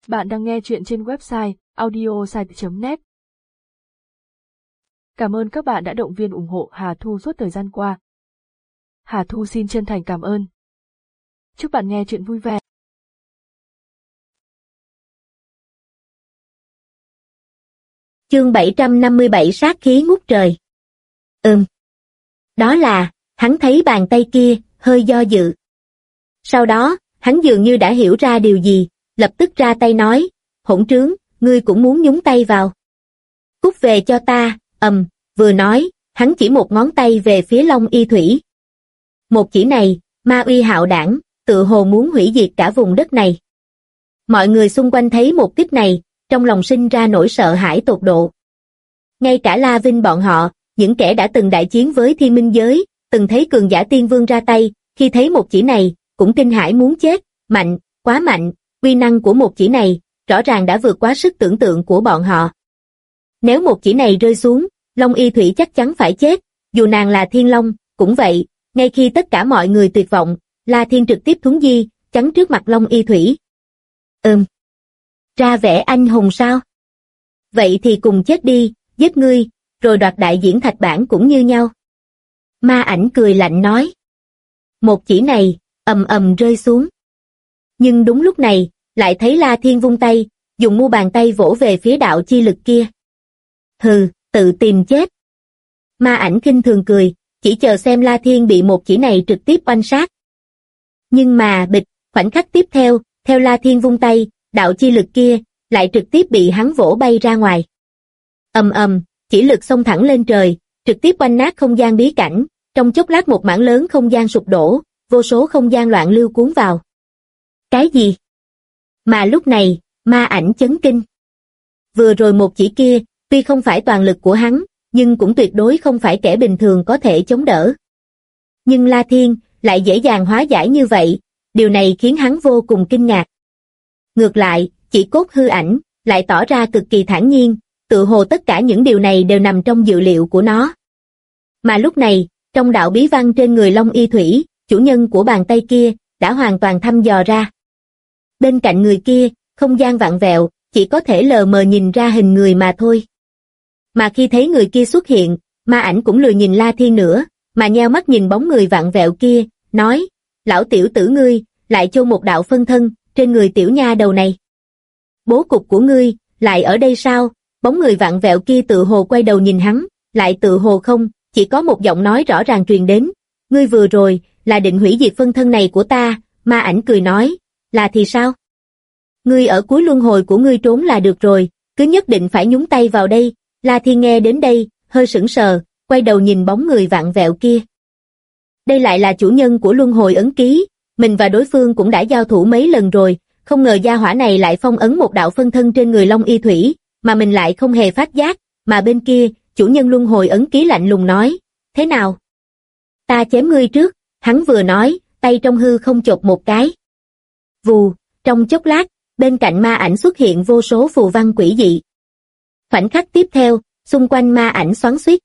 Bạn đang nghe chuyện trên website audiosite.net. Cảm ơn các bạn đã động viên ủng hộ Hà Thu suốt thời gian qua. Hà Thu xin chân thành cảm ơn. Chúc bạn nghe chuyện vui vẻ. Chương 757 sát khí ngút trời. Đó là, hắn thấy bàn tay kia, hơi do dự. Sau đó, hắn dường như đã hiểu ra điều gì, lập tức ra tay nói, hỗn trướng, ngươi cũng muốn nhúng tay vào. Cút về cho ta, vừa nói, hắn chỉ một ngón tay về phía Long Y Thủy. Một chỉ này, ma uy hạo đảng, tựa hồ muốn hủy diệt cả vùng đất này. Mọi người xung quanh thấy một kích này, trong lòng sinh ra nỗi sợ hãi tột độ. Ngay cả La Vinh bọn họ, những kẻ đã từng đại chiến với Thiên Minh Giới, từng thấy cường giả tiên vương ra tay, khi thấy một chỉ này, cũng kinh hãi muốn chết, mạnh, quá mạnh, uy năng của một chỉ này, rõ ràng đã vượt quá sức tưởng tượng của bọn họ. Nếu một chỉ này rơi xuống, Long Y Thủy chắc chắn phải chết, dù nàng là Thiên Long, cũng vậy, ngay khi tất cả mọi người tuyệt vọng, La Thiên trực tiếp thuấn di, chắn trước mặt Long Y Thủy. Ra vẻ anh hùng sao? Vậy thì cùng chết đi, giết ngươi, rồi đoạt đại diễn thạch bản cũng như nhau. Ma ảnh cười lạnh nói. Một chỉ này, rơi xuống. Nhưng đúng lúc này, lại thấy La Thiên vung tay, dùng mu bàn tay vỗ về phía đạo chi lực kia. Hừ, tự tìm chết. Ma ảnh khinh thường cười, chỉ chờ xem La Thiên bị một chỉ này trực tiếp oanh sát. Nhưng mà bịch, khoảnh khắc tiếp theo La Thiên vung tay, đạo chi lực kia, lại trực tiếp bị hắn vỗ bay ra ngoài. Chỉ lực xông thẳng lên trời, trực tiếp oanh nát không gian bí cảnh, trong chốc lát một mảng lớn không gian sụp đổ, vô số không gian loạn lưu cuốn vào. Cái gì? Mà lúc này, ma ảnh chấn kinh. Vừa rồi một chỉ kia, tuy không phải toàn lực của hắn, nhưng cũng tuyệt đối không phải kẻ bình thường có thể chống đỡ. Nhưng La Thiên, lại dễ dàng hóa giải như vậy, điều này khiến hắn vô cùng kinh ngạc. Ngược lại, chỉ cốt hư ảnh, lại tỏ ra cực kỳ thản nhiên, tựa hồ tất cả những điều này đều nằm trong dự liệu của nó. Mà lúc này, trong đạo bí văn trên người Long Y Thủy, chủ nhân của bàn tay kia, đã hoàn toàn thăm dò ra. Bên cạnh người kia, không gian vặn vẹo, chỉ có thể lờ mờ nhìn ra hình người mà thôi. Mà khi thấy người kia xuất hiện, ma ảnh cũng lười nhìn La Thiên nữa, mà nheo mắt nhìn bóng người vặn vẹo kia, nói, lão tiểu tử ngươi, lại chôn một đạo phân thân, trên người tiểu nha đầu này. Bố cục của ngươi, lại ở đây sao? Bóng người vặn vẹo kia tự hồ quay đầu nhìn hắn, lại tự hồ không, chỉ có một giọng nói rõ ràng truyền đến. Ngươi vừa rồi, là định hủy diệt phân thân này của ta, ma ảnh cười nói, là thì sao? Ngươi ở cuối luân hồi của ngươi trốn là được rồi, cứ nhất định phải nhúng tay vào đây. La Thiên nghe đến đây, hơi sững sờ, quay đầu nhìn bóng người vặn vẹo kia. Đây lại là chủ nhân của luân hồi ấn ký, mình và đối phương cũng đã giao thủ mấy lần rồi, không ngờ gia hỏa này lại phong ấn một đạo phân thân trên người Long Y Thủy, mà mình lại không hề phát giác, mà bên kia, chủ nhân luân hồi ấn ký lạnh lùng nói, thế nào? Ta chém ngươi trước, hắn vừa nói, tay trong hư không chộp một cái. Vù, trong chốc lát, bên cạnh ma ảnh xuất hiện vô số phù văn quỷ dị. Khoảnh khắc tiếp theo, xung quanh ma ảnh xoắn xuýt.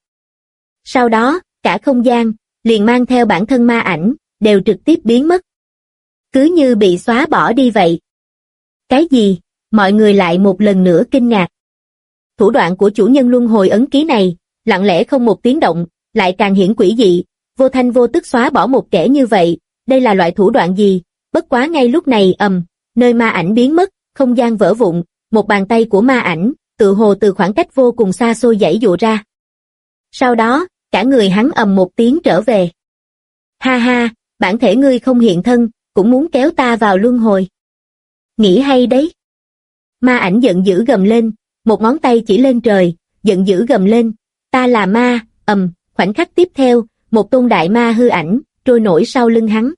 Sau đó, cả không gian, liền mang theo bản thân ma ảnh, đều trực tiếp biến mất. Cứ như bị xóa bỏ đi vậy. Cái gì? Mọi người lại một lần nữa kinh ngạc. Thủ đoạn của chủ nhân luân hồi ấn ký này, lặng lẽ không một tiếng động, lại càng hiển quỷ dị, vô thanh vô tức xóa bỏ một kẻ như vậy, đây là loại thủ đoạn gì? Bất quá ngay lúc này nơi ma ảnh biến mất, không gian vỡ vụn, một bàn tay của ma ảnh, tự hồ từ khoảng cách vô cùng xa xôi giãy giụa ra. Sau đó, cả người hắn một tiếng trở về. Ha ha, bản thể ngươi không hiện thân, cũng muốn kéo ta vào luân hồi. Nghĩ hay đấy. Ma ảnh giận dữ gầm lên, một ngón tay chỉ lên trời, giận dữ gầm lên, ta là ma, khoảnh khắc tiếp theo, một tôn đại ma hư ảnh, trôi nổi sau lưng hắn.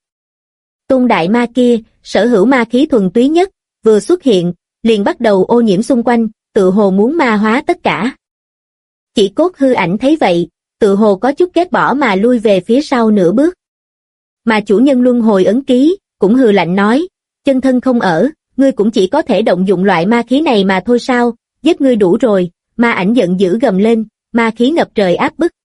Tôn đại ma kia, sở hữu ma khí thuần túy nhất, vừa xuất hiện, liền bắt đầu ô nhiễm xung quanh, tự hồ muốn ma hóa tất cả. Chỉ cốt hư ảnh thấy vậy, tự hồ có chút ghét bỏ mà lui về phía sau nửa bước. Mà chủ nhân luân hồi ấn ký, cũng hừ lạnh nói, chân thân không ở, ngươi cũng chỉ có thể động dụng loại ma khí này mà thôi sao, giết ngươi đủ rồi, ma ảnh giận dữ gầm lên, ma khí ngập trời áp bức.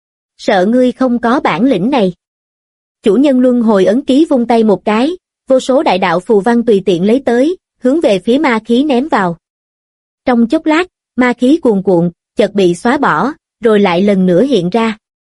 Sợ ngươi không có bản lĩnh này. Chủ nhân luân hồi ấn ký vung tay một cái, vô số đại đạo phù văn tùy tiện lấy tới, hướng về phía ma khí ném vào. Trong chốc lát, ma khí cuồn cuộn, chợt bị xóa bỏ, rồi lại lần nữa hiện ra.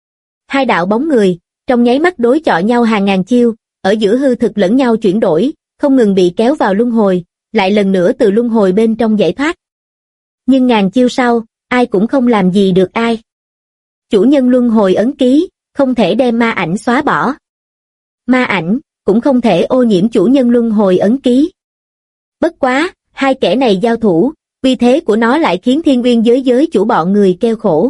Hai đạo bóng người, trong nháy mắt đối chọi nhau hàng ngàn chiêu, ở giữa hư thực lẫn nhau chuyển đổi, không ngừng bị kéo vào luân hồi, lại lần nữa từ luân hồi bên trong giải thoát. Nhưng ngàn chiêu sau, ai cũng không làm gì được ai. Chủ nhân luân hồi ấn ký, không thể đem ma ảnh xóa bỏ. Ma ảnh, cũng không thể ô nhiễm chủ nhân luân hồi ấn ký. Bất quá, hai kẻ này giao thủ, uy thế của nó lại khiến thiên nguyên giới chủ bọn người kêu khổ.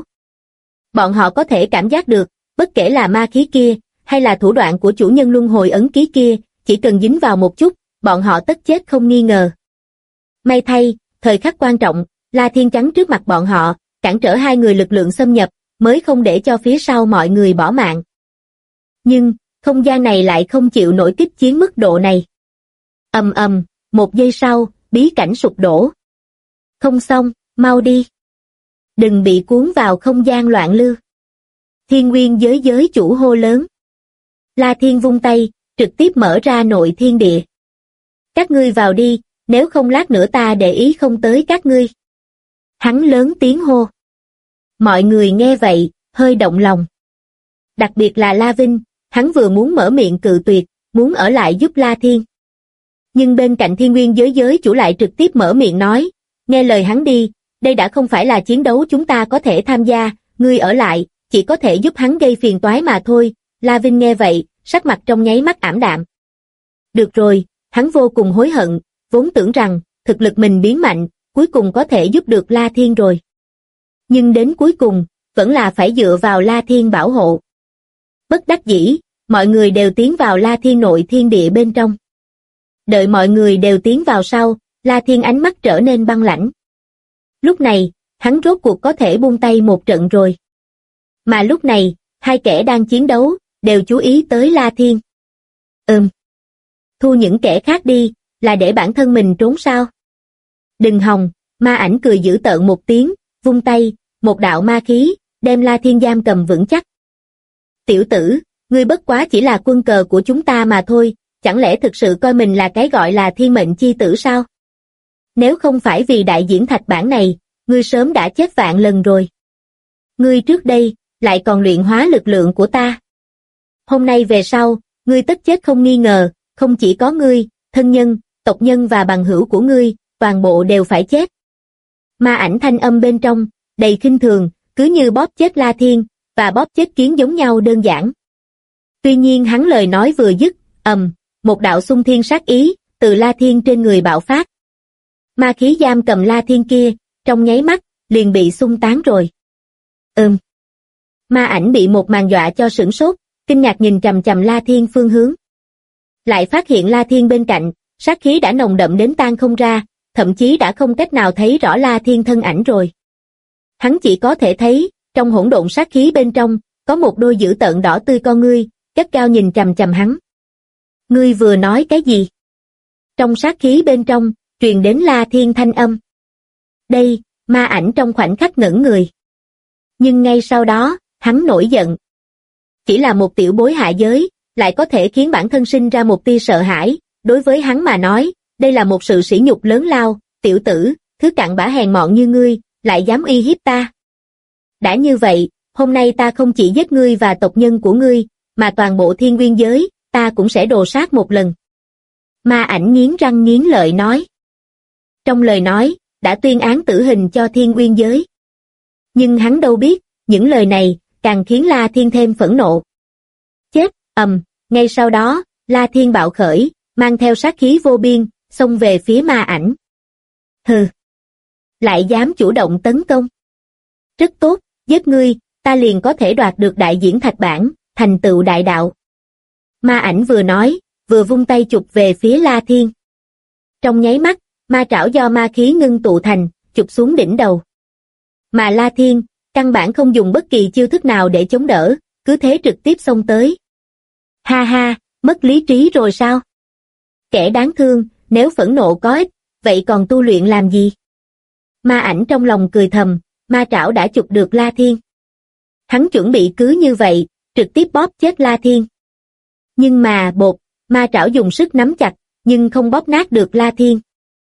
Bọn họ có thể cảm giác được, bất kể là ma khí kia, hay là thủ đoạn của chủ nhân luân hồi ấn ký kia, chỉ cần dính vào một chút, bọn họ tất chết không nghi ngờ. May thay, thời khắc quan trọng, La Thiên chắn trước mặt bọn họ, cản trở hai người lực lượng xâm nhập, mới không để cho phía sau mọi người bỏ mạng. Nhưng, không gian này lại không chịu nổi kích chiến mức độ này. Ầm ầm, một giây sau, bí cảnh sụp đổ. Không xong, mau đi. Đừng bị cuốn vào không gian loạn lưu. Thiên nguyên giới chủ hô lớn. La Thiên vung tay, trực tiếp mở ra nội thiên địa. Các ngươi vào đi, nếu không lát nữa ta để ý không tới các ngươi. Hắn lớn tiếng hô. Mọi người nghe vậy, hơi động lòng. Đặc biệt là La Vinh, hắn vừa muốn mở miệng cự tuyệt, muốn ở lại giúp La Thiên. Nhưng bên cạnh thiên nguyên giới chủ lại trực tiếp mở miệng nói, nghe lời hắn đi, đây đã không phải là chiến đấu chúng ta có thể tham gia, ngươi ở lại, chỉ có thể giúp hắn gây phiền toái mà thôi. La Vinh nghe vậy, sắc mặt trong nháy mắt ảm đạm. Được rồi, hắn vô cùng hối hận, vốn tưởng rằng, thực lực mình biến mạnh, cuối cùng có thể giúp được La Thiên rồi. Nhưng đến cuối cùng, vẫn là phải dựa vào La Thiên bảo hộ. Bất đắc dĩ, mọi người đều tiến vào La Thiên nội thiên địa bên trong. Đợi mọi người đều tiến vào sau, La Thiên ánh mắt trở nên băng lãnh. Lúc này, hắn rốt cuộc có thể buông tay một trận rồi. Mà lúc này, hai kẻ đang chiến đấu, đều chú ý tới La Thiên. Thu những kẻ khác đi, là để bản thân mình trốn sao? Đừng hòng, ma ảnh cười dữ tợn một tiếng, vung tay, một đạo ma khí, đem La Thiên giam cầm vững chắc. Tiểu tử, ngươi bất quá chỉ là quân cờ của chúng ta mà thôi, chẳng lẽ thực sự coi mình là cái gọi là thiên mệnh chi tử sao? Nếu không phải vì đại diễn thạch bản này, ngươi sớm đã chết vạn lần rồi. Ngươi trước đây, lại còn luyện hóa lực lượng của ta. Hôm nay về sau, ngươi tất chết không nghi ngờ, không chỉ có ngươi, thân nhân, tộc nhân và bằng hữu của ngươi, toàn bộ đều phải chết. Ma ảnh thanh âm bên trong, đầy khinh thường, cứ như bóp chết La Thiên, và bóp chết kiến giống nhau đơn giản. Tuy nhiên hắn lời nói vừa dứt, một đạo xung thiên sát ý, từ La Thiên trên người bạo phát. Ma khí giam cầm La Thiên kia, trong nháy mắt, liền bị xung tán rồi. Ma ảnh bị một màn dọa cho sửng sốt, kinh ngạc nhìn chằm chằm La Thiên phương hướng. Lại phát hiện La Thiên bên cạnh, sát khí đã nồng đậm đến tan không ra, thậm chí đã không cách nào thấy rõ La Thiên thân ảnh rồi. Hắn chỉ có thể thấy, trong hỗn độn sát khí bên trong, có một đôi dữ tợn đỏ tươi con ngươi, gắt gao nhìn chằm chằm hắn. Ngươi vừa nói cái gì? Trong sát khí bên trong, truyền đến La Thiên thanh âm. Đây, ma ảnh trong khoảnh khắc ngẩn người. Nhưng ngay sau đó, hắn nổi giận. Chỉ là một tiểu bối hạ giới, lại có thể khiến bản thân sinh ra một tia sợ hãi, đối với hắn mà nói, đây là một sự sỉ nhục lớn lao, tiểu tử, thứ cặn bã hèn mọn như ngươi, lại dám uy hiếp ta. Đã như vậy, hôm nay ta không chỉ giết ngươi và tộc nhân của ngươi, mà toàn bộ thiên nguyên giới, ta cũng sẽ đồ sát một lần. Ma ảnh nghiến răng nghiến lợi nói. Trong lời nói, đã tuyên án tử hình cho thiên nguyên giới. Nhưng hắn đâu biết, những lời này, càng khiến La Thiên thêm phẫn nộ. Chết, ngay sau đó, La Thiên bạo khởi, mang theo sát khí vô biên, xông về phía ma ảnh. Hừ, lại dám chủ động tấn công. Rất tốt, giết ngươi, ta liền có thể đoạt được đại diễn thạch bản, thành tựu đại đạo. Ma ảnh vừa nói, vừa vung tay chụp về phía La Thiên. Trong nháy mắt, ma trảo do ma khí ngưng tụ thành, chụp xuống đỉnh đầu. Mà La Thiên, căn bản không dùng bất kỳ chiêu thức nào để chống đỡ, cứ thế trực tiếp xông tới. Ha ha, mất lý trí rồi sao? Kẻ đáng thương, nếu phẫn nộ có ích, vậy còn tu luyện làm gì? Ma ảnh trong lòng cười thầm, ma trảo đã chụp được La Thiên. Hắn chuẩn bị cứ như vậy, trực tiếp bóp chết La Thiên. Nhưng mà, ma trảo dùng sức nắm chặt, nhưng không bóp nát được La Thiên.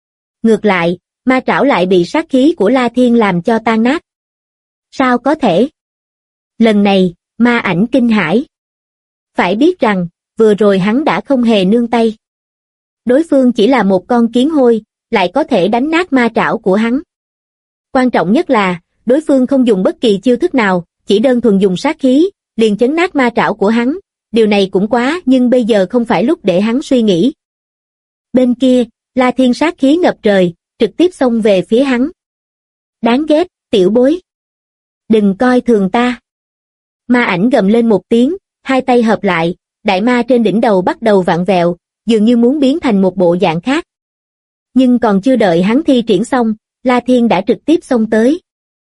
ngược lại, ma trảo lại bị sát khí của La Thiên làm cho tan nát. Sao có thể? Lần này, ma ảnh kinh hãi. Phải biết rằng, vừa rồi hắn đã không hề nương tay. Đối phương chỉ là một con kiến hôi, lại có thể đánh nát ma trảo của hắn. Quan trọng nhất là, đối phương không dùng bất kỳ chiêu thức nào, chỉ đơn thuần dùng sát khí, liền chấn nát ma trảo của hắn. Điều này cũng quá, nhưng bây giờ không phải lúc để hắn suy nghĩ. Bên kia, La Thiên sát khí ngập trời, trực tiếp xông về phía hắn. Đáng ghét, tiểu bối. Đừng coi thường ta. Ma ảnh gầm lên một tiếng, hai tay hợp lại, đại ma trên đỉnh đầu bắt đầu vặn vẹo, dường như muốn biến thành một bộ dạng khác. Nhưng còn chưa đợi hắn thi triển xong, La Thiên đã trực tiếp xông tới.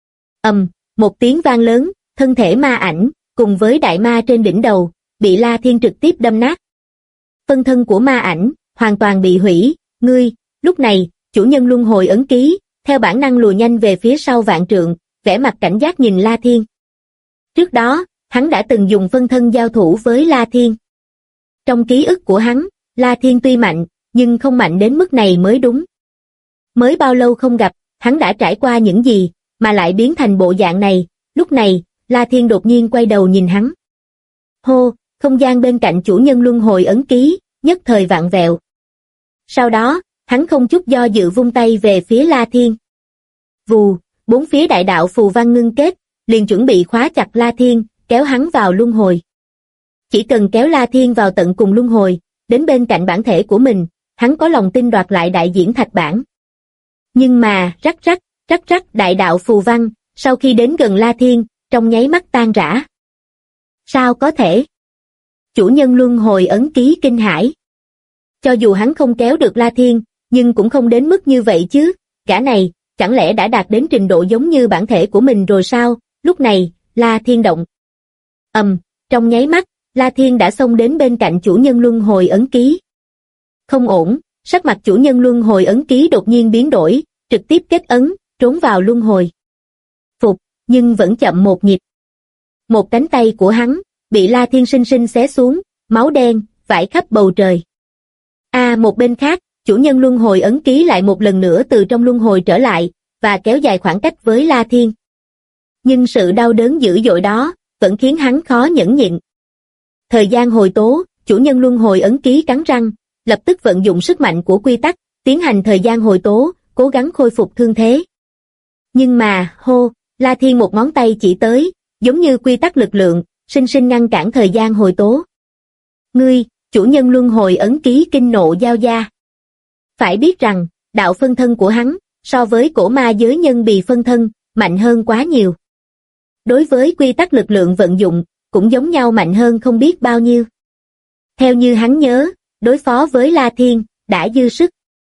Một tiếng vang lớn, thân thể ma ảnh, cùng với đại ma trên đỉnh đầu, bị La Thiên trực tiếp đâm nát. Phân thân của ma ảnh, hoàn toàn bị hủy, lúc này, chủ nhân luân hồi ấn ký, theo bản năng lùi nhanh về phía sau vạn trượng, vẻ mặt cảnh giác nhìn La Thiên. Trước đó, hắn đã từng dùng phân thân giao thủ với La Thiên. Trong ký ức của hắn, La Thiên tuy mạnh, nhưng không mạnh đến mức này mới đúng. Mới bao lâu không gặp, hắn đã trải qua những gì, mà lại biến thành bộ dạng này, lúc này, La Thiên đột nhiên quay đầu nhìn hắn. Hô, không gian bên cạnh chủ nhân luân hồi ấn ký, nhất thời vặn vẹo. Sau đó, hắn không chút do dự vung tay về phía La Thiên. Vù, bốn phía đại đạo phù văn ngưng kết, liền chuẩn bị khóa chặt La Thiên, kéo hắn vào luân hồi. Chỉ cần kéo La Thiên vào tận cùng luân hồi, đến bên cạnh bản thể của mình, hắn có lòng tin đoạt lại đại diễn thạch bản. Nhưng mà, rắc rắc đại đạo phù văn, sau khi đến gần La Thiên, trong nháy mắt tan rã. Sao có thể? Chủ nhân luân hồi ấn ký kinh hãi. Cho dù hắn không kéo được La Thiên, nhưng cũng không đến mức như vậy chứ, gã này, chẳng lẽ đã đạt đến trình độ giống như bản thể của mình rồi sao? Lúc này, La Thiên động. Trong nháy mắt, La Thiên đã xông đến bên cạnh chủ nhân luân hồi ấn ký. Không ổn, sắc mặt chủ nhân luân hồi ấn ký đột nhiên biến đổi, trực tiếp kết ấn, trốn vào luân hồi. Phục, nhưng vẫn chậm một nhịp. Một cánh tay của hắn, bị La Thiên sinh sinh xé xuống, máu đen, vãi khắp bầu trời. Một bên khác, chủ nhân luân hồi ấn ký lại một lần nữa từ trong luân hồi trở lại, và kéo dài khoảng cách với La Thiên. Nhưng sự đau đớn dữ dội đó, vẫn khiến hắn khó nhẫn nhịn. Thời gian hồi tố, chủ nhân luân hồi ấn ký cắn răng, lập tức vận dụng sức mạnh của quy tắc, tiến hành thời gian hồi tố, cố gắng khôi phục thương thế. Nhưng mà, La Thiên một ngón tay chỉ tới, giống như quy tắc lực lượng, sinh sinh ngăn cản thời gian hồi tố. Ngươi, chủ nhân luân hồi ấn ký kinh nộ giao gia. Phải biết rằng, đạo phân thân của hắn, so với cổ ma giới nhân bì phân thân, mạnh hơn quá nhiều. Đối với quy tắc lực lượng vận dụng, cũng giống nhau mạnh hơn không biết bao nhiêu. Theo như hắn nhớ, đối phó với La Thiên, đã dư sức.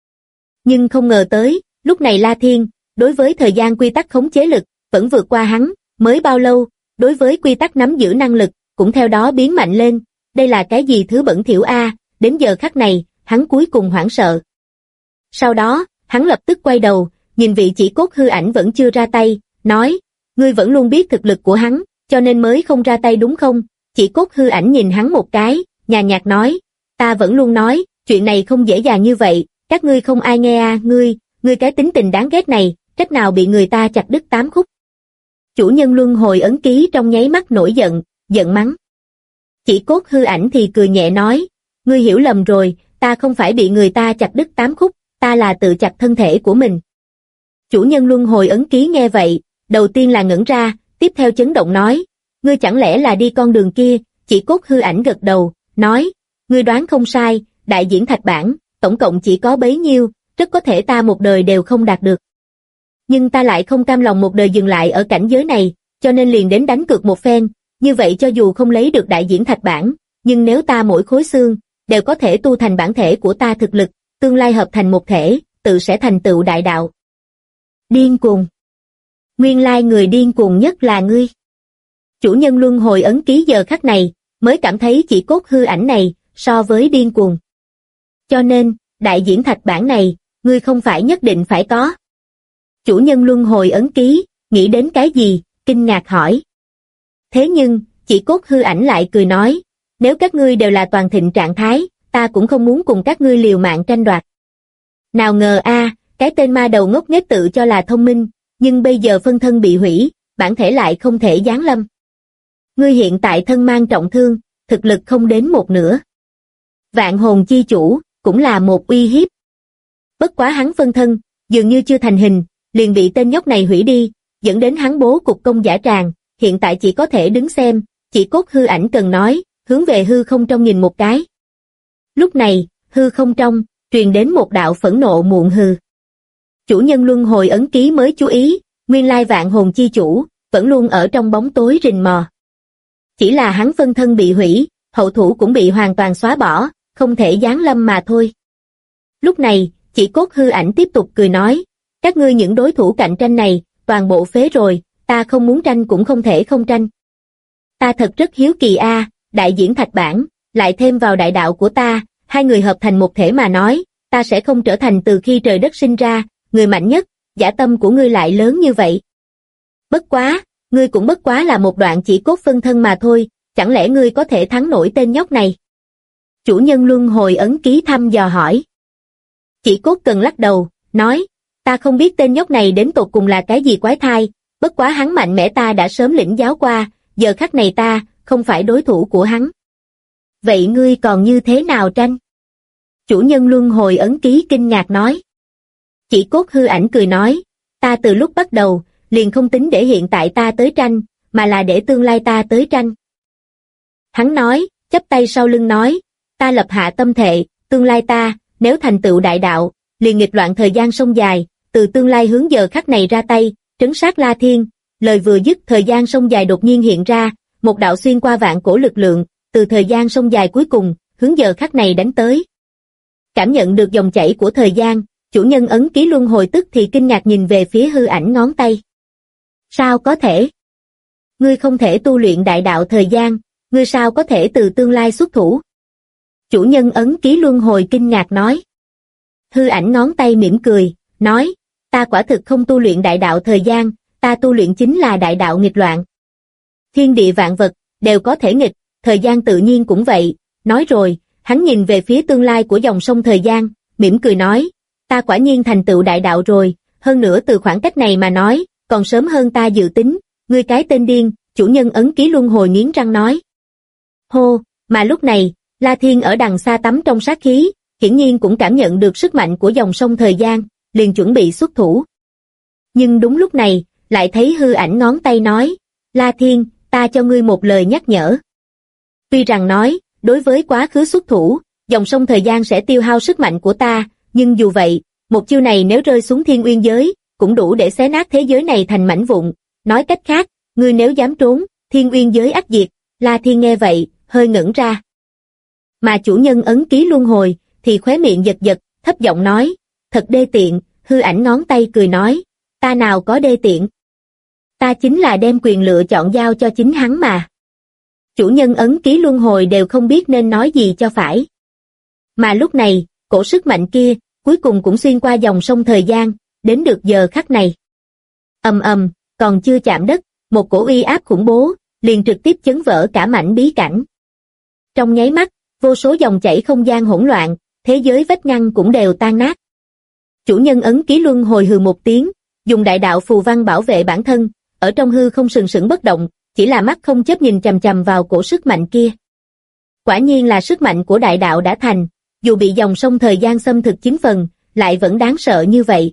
Nhưng không ngờ tới, lúc này La Thiên, đối với thời gian quy tắc khống chế lực, vẫn vượt qua hắn, mới bao lâu, đối với quy tắc nắm giữ năng lực, cũng theo đó biến mạnh lên. Đây là cái gì thứ bẩn thỉu đến giờ khắc này, hắn cuối cùng hoảng sợ. Sau đó, hắn lập tức quay đầu, nhìn vị chỉ cốt hư ảnh vẫn chưa ra tay, nói, ngươi vẫn luôn biết thực lực của hắn, cho nên mới không ra tay đúng không? Chỉ cốt hư ảnh nhìn hắn một cái, nhàn nhạt nói, ta vẫn luôn nói, chuyện này không dễ dàng như vậy, các ngươi không ai nghe ngươi cái tính tình đáng ghét này, trách nào bị người ta chặt đứt 8 khúc. Chủ nhân luân hồi ấn ký trong nháy mắt nổi giận, giận mắng. Chỉ cốt hư ảnh thì cười nhẹ nói, ngươi hiểu lầm rồi, ta không phải bị người ta chặt đứt 8 khúc, ta là tự chặt thân thể của mình. Chủ nhân luân hồi ấn ký nghe vậy, đầu tiên là ngẩn ra, tiếp theo chấn động nói, ngươi chẳng lẽ là đi con đường kia? Chỉ cốt hư ảnh gật đầu, nói, ngươi đoán không sai, đại diễn thạch bản, tổng cộng chỉ có bấy nhiêu, rất có thể ta một đời đều không đạt được. Nhưng ta lại không cam lòng một đời dừng lại ở cảnh giới này, cho nên liền đến đánh cược một phen, như vậy cho dù không lấy được đại diễn thạch bản, nhưng nếu ta mỗi khối xương, đều có thể tu thành bản thể của ta thực lực, tương lai hợp thành một thể, tự sẽ thành tựu đại đạo. Điên cuồng. Nguyên lai người điên cuồng nhất là ngươi. Chủ nhân luân hồi ấn ký giờ khắc này, mới cảm thấy chỉ cốt hư ảnh này, so với điên cuồng. Cho nên, đại diễn thạch bản này, ngươi không phải nhất định phải có. Chủ nhân luân hồi ấn ký, nghĩ đến cái gì, kinh ngạc hỏi. Thế nhưng, chỉ cốt hư ảnh lại cười nói, nếu các ngươi đều là toàn thịnh trạng thái, ta cũng không muốn cùng các ngươi liều mạng tranh đoạt. Nào ngờ Cái tên ma đầu ngốc nghếch tự cho là thông minh, nhưng bây giờ phân thân bị hủy, bản thể lại không thể giáng lâm. Ngươi hiện tại thân mang trọng thương, thực lực không đến một nửa. Vạn hồn chi chủ, cũng là một uy hiếp. Bất quá hắn phân thân, dường như chưa thành hình, liền bị tên nhóc này hủy đi, dẫn đến hắn bố cục công giả tràng, hiện tại chỉ có thể đứng xem, chỉ cốt hư ảnh cần nói, hướng về hư không trong nhìn một cái. Lúc này, hư không trong, truyền đến một đạo phẫn nộ muộn hừ. Chủ nhân luân hồi ấn ký mới chú ý, nguyên lai vạn hồn chi chủ, vẫn luôn ở trong bóng tối rình mò. Chỉ là hắn phân thân bị hủy, hậu thủ cũng bị hoàn toàn xóa bỏ, không thể giáng lâm mà thôi. Lúc này, chỉ cốt hư ảnh tiếp tục cười nói, các ngươi những đối thủ cạnh tranh này, toàn bộ phế rồi, ta không muốn tranh cũng không thể không tranh. Ta thật rất hiếu kỳ a, đại diễn thạch bản, lại thêm vào đại đạo của ta, hai người hợp thành một thể mà nói, ta sẽ không trở thành từ khi trời đất sinh ra, người mạnh nhất, dã tâm của ngươi lại lớn như vậy. Bất quá, ngươi cũng bất quá là một đoạn chỉ cốt phân thân mà thôi, chẳng lẽ ngươi có thể thắng nổi tên nhóc này? Chủ nhân luân hồi ấn ký thăm dò hỏi. Chỉ cốt cần lắc đầu, nói, ta không biết tên nhóc này đến tột cùng là cái gì quái thai, bất quá hắn mạnh mẽ ta đã sớm lĩnh giáo qua, giờ khắc này ta, không phải đối thủ của hắn. Vậy ngươi còn như thế nào tranh? Chủ nhân luân hồi ấn ký kinh ngạc nói. Chỉ cốt hư ảnh cười nói, ta từ lúc bắt đầu, liền không tính để hiện tại ta tới tranh, mà là để tương lai ta tới tranh. Hắn nói, chắp tay sau lưng nói, ta lập hạ tâm thệ, tương lai ta, nếu thành tựu đại đạo, liền nghịch loạn thời gian sông dài, từ tương lai hướng giờ khắc này ra tay, trấn sát La Thiên. Lời vừa dứt, thời gian sông dài đột nhiên hiện ra, một đạo xuyên qua vạn cổ lực lượng, từ thời gian sông dài cuối cùng, hướng giờ khắc này đánh tới. Cảm nhận được dòng chảy của thời gian, chủ nhân ấn ký luân hồi tức thì kinh ngạc nhìn về phía hư ảnh ngón tay. Sao có thể? Ngươi không thể tu luyện đại đạo thời gian, ngươi sao có thể từ tương lai xuất thủ? Chủ nhân ấn ký luân hồi kinh ngạc nói. Hư ảnh ngón tay mỉm cười, nói, ta quả thực không tu luyện đại đạo thời gian, ta tu luyện chính là đại đạo nghịch loạn. Thiên địa vạn vật, đều có thể nghịch, thời gian tự nhiên cũng vậy. Nói rồi, hắn nhìn về phía tương lai của dòng sông thời gian, mỉm cười nói, ta quả nhiên thành tựu đại đạo rồi, hơn nữa từ khoảng cách này mà nói, còn sớm hơn ta dự tính, ngươi cái tên điên, chủ nhân ấn ký luân hồi nghiến răng nói. Hô, mà lúc này, La Thiên ở đằng xa tắm trong sát khí, hiển nhiên cũng cảm nhận được sức mạnh của dòng sông thời gian, liền chuẩn bị xuất thủ. Nhưng đúng lúc này, lại thấy hư ảnh ngón tay nói, La Thiên, ta cho ngươi một lời nhắc nhở. Tuy rằng nói, đối với quá khứ xuất thủ, dòng sông thời gian sẽ tiêu hao sức mạnh của ta, nhưng dù vậy, một chiêu này nếu rơi xuống thiên uyên giới, cũng đủ để xé nát thế giới này thành mảnh vụn. Nói cách khác, ngươi nếu dám trốn, thiên uyên giới ắt diệt. La Thiên nghe vậy, hơi ngẩn ra. Mà chủ nhân ấn ký luân hồi, thì khóe miệng giật giật, thấp giọng nói, thật đê tiện. Hư ảnh ngón tay cười nói, ta nào có đê tiện. Ta chính là đem quyền lựa chọn giao cho chính hắn mà. Chủ nhân ấn ký luân hồi đều không biết nên nói gì cho phải. Mà lúc này, cổ sức mạnh kia, cuối cùng cũng xuyên qua dòng sông thời gian, đến được giờ khắc này. Ầm ầm, còn chưa chạm đất, một cổ uy áp khủng bố, liền trực tiếp chấn vỡ cả mảnh bí cảnh. Trong nháy mắt, vô số dòng chảy không gian hỗn loạn, thế giới vách ngăn cũng đều tan nát. Chủ nhân ấn ký luân hồi hừ một tiếng, dùng đại đạo phù văn bảo vệ bản thân, ở trong hư không sừng sững bất động, chỉ là mắt không chớp nhìn chằm chằm vào cổ sức mạnh kia. Quả nhiên là sức mạnh của đại đạo đã thành, dù bị dòng sông thời gian xâm thực 9 phần, lại vẫn đáng sợ như vậy.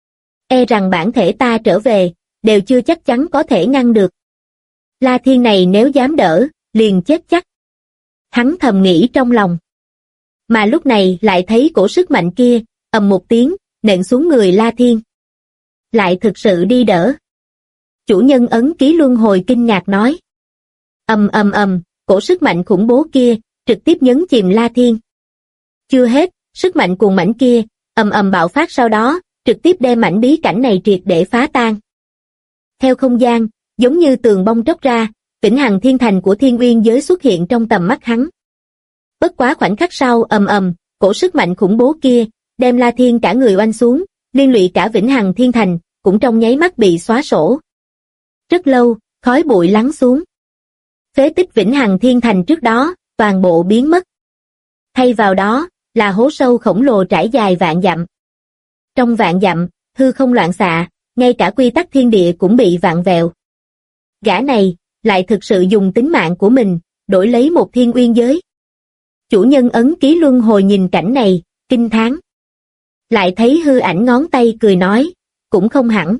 E rằng bản thể ta trở về, đều chưa chắc chắn có thể ngăn được. La Thiên này nếu dám đỡ, liền chết chắc. Hắn thầm nghĩ trong lòng. Mà lúc này lại thấy cổ sức mạnh kia, ầm một tiếng, nện xuống người La Thiên. Lại thực sự đi đỡ. Chủ nhân ấn ký luân hồi kinh ngạc nói. Ầm ầm ầm, cổ sức mạnh khủng bố kia, trực tiếp nhấn chìm La Thiên. Chưa hết, sức mạnh cuồng mãnh kia, ầm ầm bạo phát sau đó, trực tiếp đem mảnh bí cảnh này triệt để phá tan. Theo không gian, giống như tường bông tróc ra, vĩnh hằng thiên thành của thiên uyên giới xuất hiện trong tầm mắt hắn. Bất quá khoảnh khắc sau, ầm ầm, cổ sức mạnh khủng bố kia, đem La Thiên cả người oanh xuống, liên lụy cả vĩnh hằng thiên thành, cũng trong nháy mắt bị xóa sổ. Rất lâu, khói bụi lắng xuống. Phế tích vĩnh hằng thiên thành trước đó, toàn bộ biến mất. Thay vào đó, là hố sâu khổng lồ trải dài vạn dặm. Trong vạn dặm, hư không loạn xạ, ngay cả quy tắc thiên địa cũng bị vặn vẹo. Gã này, lại thực sự dùng tính mạng của mình, đổi lấy một thiên uyên giới. Chủ nhân ấn ký luân hồi nhìn cảnh này, kinh thán. Lại thấy hư ảnh ngón tay cười nói, cũng không hẳn.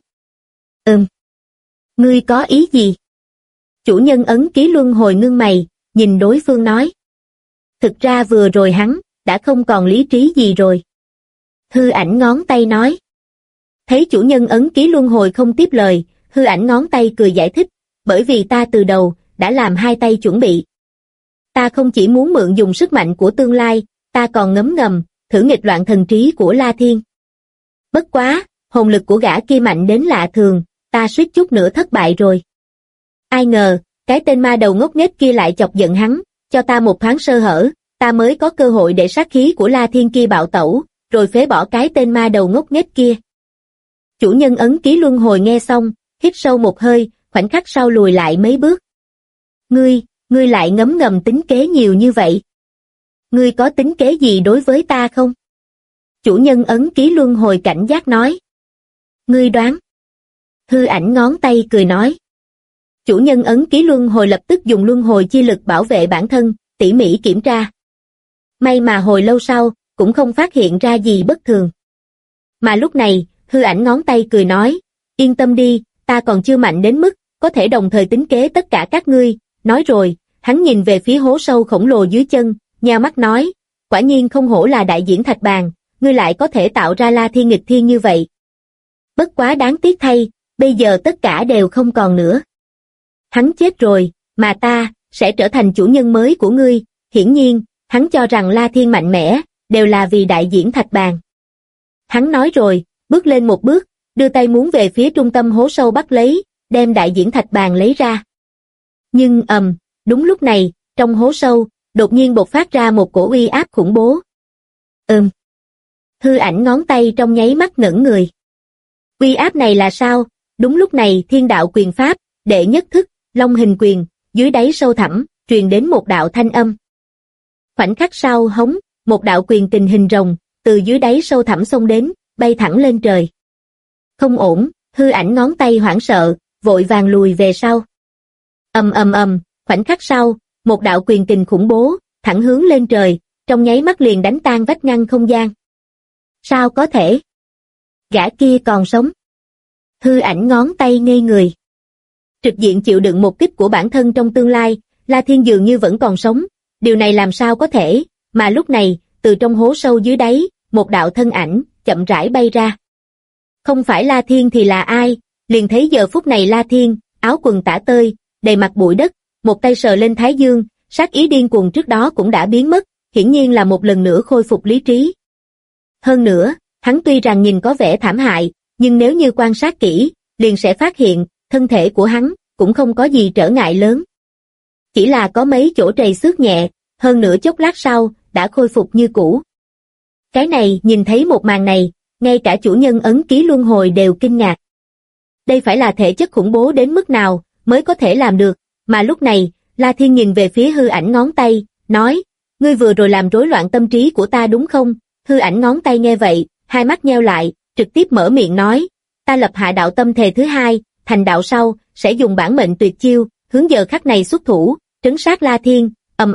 Ngươi có ý gì? Chủ nhân ấn ký luân hồi ngưng mày, nhìn đối phương nói. Thực ra vừa rồi hắn, đã không còn lý trí gì rồi. Hư ảnh ngón tay nói. Thấy chủ nhân ấn ký luân hồi không tiếp lời, hư ảnh ngón tay cười giải thích, bởi vì ta từ đầu, đã làm hai tay chuẩn bị. Ta không chỉ muốn mượn dùng sức mạnh của tương lai, ta còn ngấm ngầm, thử nghịch loạn thần trí của La Thiên. Bất quá, hồn lực của gã kia mạnh đến lạ thường, ta suýt chút nữa thất bại rồi. Ai ngờ, cái tên ma đầu ngốc nghếch kia lại chọc giận hắn, cho ta một thoáng sơ hở, ta mới có cơ hội để sát khí của La Thiên kia bạo tẩu, rồi phế bỏ cái tên ma đầu ngốc nghếch kia. Chủ nhân ấn ký luân hồi nghe xong, hít sâu một hơi, khoảnh khắc sau lùi lại mấy bước. Ngươi lại ngấm ngầm tính kế nhiều như vậy. Ngươi có tính kế gì đối với ta không? Chủ nhân ấn ký luân hồi cảnh giác nói. Ngươi đoán. Hư ảnh ngón tay cười nói. Chủ nhân ấn ký luân hồi lập tức dùng luân hồi chi lực bảo vệ bản thân, tỉ mỉ kiểm tra. May mà hồi lâu sau, cũng không phát hiện ra gì bất thường. Mà lúc này, hư ảnh ngón tay cười nói, yên tâm đi, ta còn chưa mạnh đến mức, có thể đồng thời tính kế tất cả các ngươi. Nói rồi, hắn nhìn về phía hố sâu khổng lồ dưới chân, nheo mắt nói, quả nhiên không hổ là đại diễn thạch bàn, ngươi lại có thể tạo ra La Thiên nghịch thiên như vậy. Bất quá đáng tiếc thay, bây giờ tất cả đều không còn nữa. Hắn chết rồi, mà ta, sẽ trở thành chủ nhân mới của ngươi, hiển nhiên, hắn cho rằng La Thiên mạnh mẽ, đều là vì đại diễn thạch bàn. Hắn nói rồi, bước lên một bước, đưa tay muốn về phía trung tâm hố sâu bắt lấy, đem đại diễn thạch bàn lấy ra. Nhưng đúng lúc này, trong hố sâu, đột nhiên bộc phát ra một cổ uy áp khủng bố. Hư ảnh ngón tay trong nháy mắt ngẩn người. Uy áp này là sao? Đúng lúc này thiên đạo quyền pháp, đệ nhất thức, long hình quyền, dưới đáy sâu thẳm, truyền đến một đạo thanh âm. Khoảnh khắc sau hống, một đạo quyền kình hình rồng, từ dưới đáy sâu thẳm xông đến, bay thẳng lên trời. Không ổn, hư ảnh ngón tay hoảng sợ, vội vàng lùi về sau. Khoảnh khắc sau, một đạo quyền kình khủng bố, thẳng hướng lên trời, trong nháy mắt liền đánh tan vách ngăn không gian. Sao có thể? Gã kia còn sống. Hư ảnh ngón tay ngây người. Trực diện chịu đựng một kích của bản thân trong tương lai, La Thiên dường như vẫn còn sống, điều này làm sao có thể, mà lúc này, từ trong hố sâu dưới đáy, một đạo thân ảnh, chậm rãi bay ra. Không phải La Thiên thì là ai, liền thấy giờ phút này La Thiên, áo quần tả tơi, đầy mặt bụi đất, một tay sờ lên thái dương, sát ý điên cuồng trước đó cũng đã biến mất, hiển nhiên là một lần nữa khôi phục lý trí. Hơn nữa, hắn tuy rằng nhìn có vẻ thảm hại, nhưng nếu như quan sát kỹ, liền sẽ phát hiện, thân thể của hắn, cũng không có gì trở ngại lớn. Chỉ là có mấy chỗ trầy xước nhẹ, hơn nữa chốc lát sau, đã khôi phục như cũ. Cái này, nhìn thấy một màn này, ngay cả chủ nhân ấn ký luân hồi đều kinh ngạc. Đây phải là thể chất khủng bố đến mức nào, mới có thể làm được, mà lúc này, La Thiên nhìn về phía hư ảnh ngón tay, nói, ngươi vừa rồi làm rối loạn tâm trí của ta đúng không? Hư ảnh ngón tay nghe vậy, hai mắt nheo lại, trực tiếp mở miệng nói, ta lập hạ đạo tâm thề thứ hai, thành đạo sau, sẽ dùng bản mệnh tuyệt chiêu, hướng giờ khắc này xuất thủ, trấn sát La Thiên,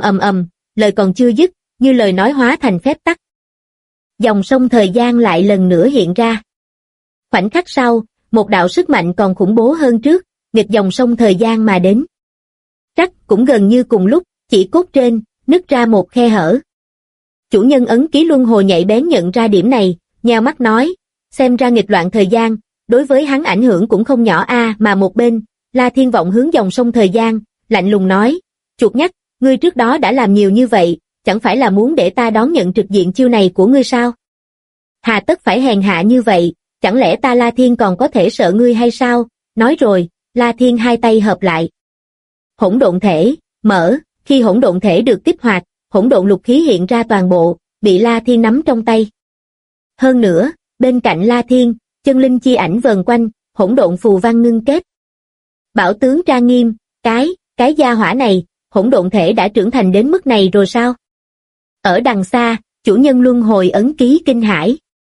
lời còn chưa dứt, như lời nói hóa thành phép tắc. Dòng sông thời gian lại lần nữa hiện ra. Khoảnh khắc sau, một đạo sức mạnh còn khủng bố hơn trước, nghịch dòng sông thời gian mà đến. Chắc cũng gần như cùng lúc, chỉ cốt trên, nứt ra một khe hở. Chủ nhân ấn ký luân hồi nhạy bén nhận ra điểm này, nheo mắt nói, xem ra nghịch loạn thời gian, đối với hắn ảnh hưởng cũng không nhỏ mà một bên, La Thiên vọng hướng dòng sông thời gian, lạnh lùng nói, chuột nhắt, ngươi trước đó đã làm nhiều như vậy, chẳng phải là muốn để ta đón nhận trực diện chiêu này của ngươi sao? Hà tất phải hèn hạ như vậy, chẳng lẽ ta La Thiên còn có thể sợ ngươi hay sao? Nói rồi, La Thiên hai tay hợp lại. Hỗn độn thể, mở, khi hỗn độn thể được kích hoạt, hỗn độn lục khí hiện ra toàn bộ, bị La Thiên nắm trong tay. Hơn nữa, bên cạnh La Thiên, chân linh chi ảnh vờn quanh, hỗn độn phù văn ngưng kết. Bảo tướng trang nghiêm, cái gia hỏa này, hỗn độn thể đã trưởng thành đến mức này rồi sao? Ở đằng xa, chủ nhân luân hồi ấn ký kinh hãi.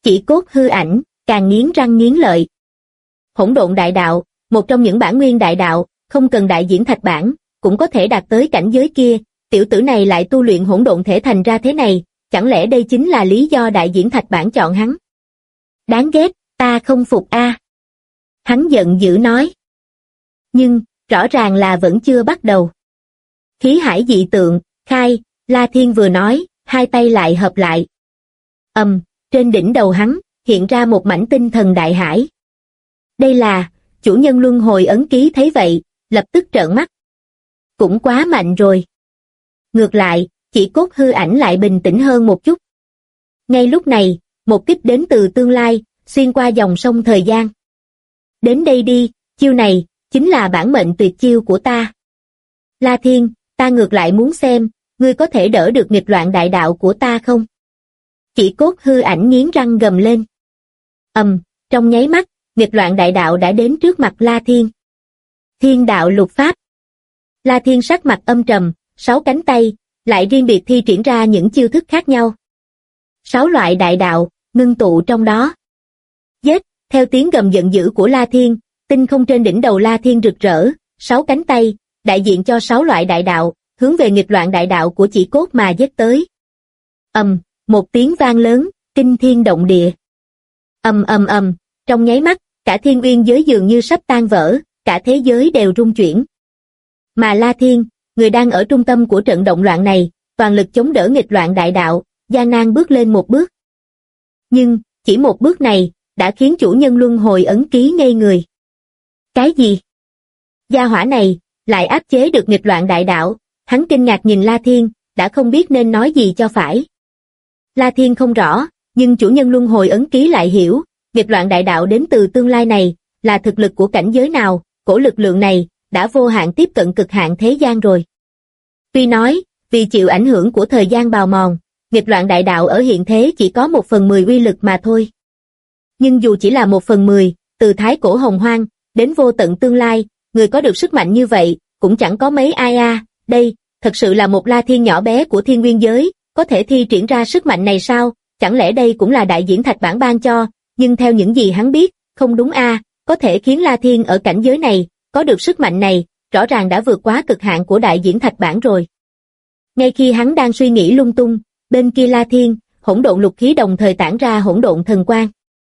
Chỉ cốt hư ảnh, càng nghiến răng nghiến lợi. Hỗn độn đại đạo, một trong những bản nguyên đại đạo, không cần đại diễn thạch bản, cũng có thể đạt tới cảnh giới kia, tiểu tử này lại tu luyện hỗn độn thể thành ra thế này, chẳng lẽ đây chính là lý do đại diễn thạch bản chọn hắn? Đáng ghét, ta không phục a. Hắn giận dữ nói. Nhưng, rõ ràng là vẫn chưa bắt đầu. Khí hải dị tượng, khai, La Thiên vừa nói, hai tay lại hợp lại. Trên đỉnh đầu hắn, hiện ra một mảnh tinh thần đại hải. Đây là, chủ nhân luân hồi ấn ký thấy vậy, lập tức trợn mắt. Cũng quá mạnh rồi. Ngược lại, chỉ cốt hư ảnh lại bình tĩnh hơn một chút. Ngay lúc này, một kích đến từ tương lai, xuyên qua dòng sông thời gian. Đến đây đi, chiêu này, chính là bản mệnh tuyệt chiêu của ta. La Thiên, ta ngược lại muốn xem, ngươi có thể đỡ được nghịch loạn đại đạo của ta không? Chỉ cốt hư ảnh nghiến răng gầm lên. Trong nháy mắt, nghịch loạn đại đạo đã đến trước mặt La Thiên. Thiên đạo lục pháp. La Thiên sắc mặt âm trầm, 6 cánh tay, lại riêng biệt thi triển ra những chiêu thức khác nhau. 6 loại đại đạo, ngưng tụ trong đó. Giết, theo tiếng gầm giận dữ của La Thiên, tinh không trên đỉnh đầu La Thiên rực rỡ, 6 cánh tay, đại diện cho 6 loại đại đạo, hướng về nghịch loạn đại đạo của chỉ cốt mà giết tới. Một tiếng vang lớn, kinh thiên động địa. Trong nháy mắt, cả thiên uyên giới dường như sắp tan vỡ, cả thế giới đều rung chuyển. Mà La Thiên, người đang ở trung tâm của trận động loạn này, toàn lực chống đỡ nghịch loạn đại đạo, gian nan bước lên một bước. Nhưng, chỉ một bước này, đã khiến chủ nhân luân hồi ấn ký ngây người. Cái gì? Gia hỏa này, lại áp chế được nghịch loạn đại đạo, hắn kinh ngạc nhìn La Thiên, đã không biết nên nói gì cho phải. La Thiên không rõ, nhưng chủ nhân luân hồi ấn ký lại hiểu, nghịch loạn đại đạo đến từ tương lai này, là thực lực của cảnh giới nào, cổ lực lượng này, đã vô hạn tiếp cận cực hạn thế gian rồi. Tuy nói, vì chịu ảnh hưởng của thời gian bào mòn, nghịch loạn đại đạo ở hiện thế chỉ có 1/10 uy lực mà thôi. Nhưng dù chỉ là 1/10, từ thái cổ hồng hoang, đến vô tận tương lai, người có được sức mạnh như vậy, cũng chẳng có mấy ai a. Đây, thật sự là một La Thiên nhỏ bé của thiên nguyên giới, có thể thi triển ra sức mạnh này sao? Chẳng lẽ đây cũng là đại diễn thạch bản ban cho? Nhưng theo những gì hắn biết, không đúng a, có thể khiến La Thiên ở cảnh giới này, có được sức mạnh này, rõ ràng đã vượt quá cực hạn của đại diễn thạch bản rồi. Ngay khi hắn đang suy nghĩ lung tung, bên kia La Thiên, hỗn độn lục khí đồng thời tản ra hỗn độn thần quang.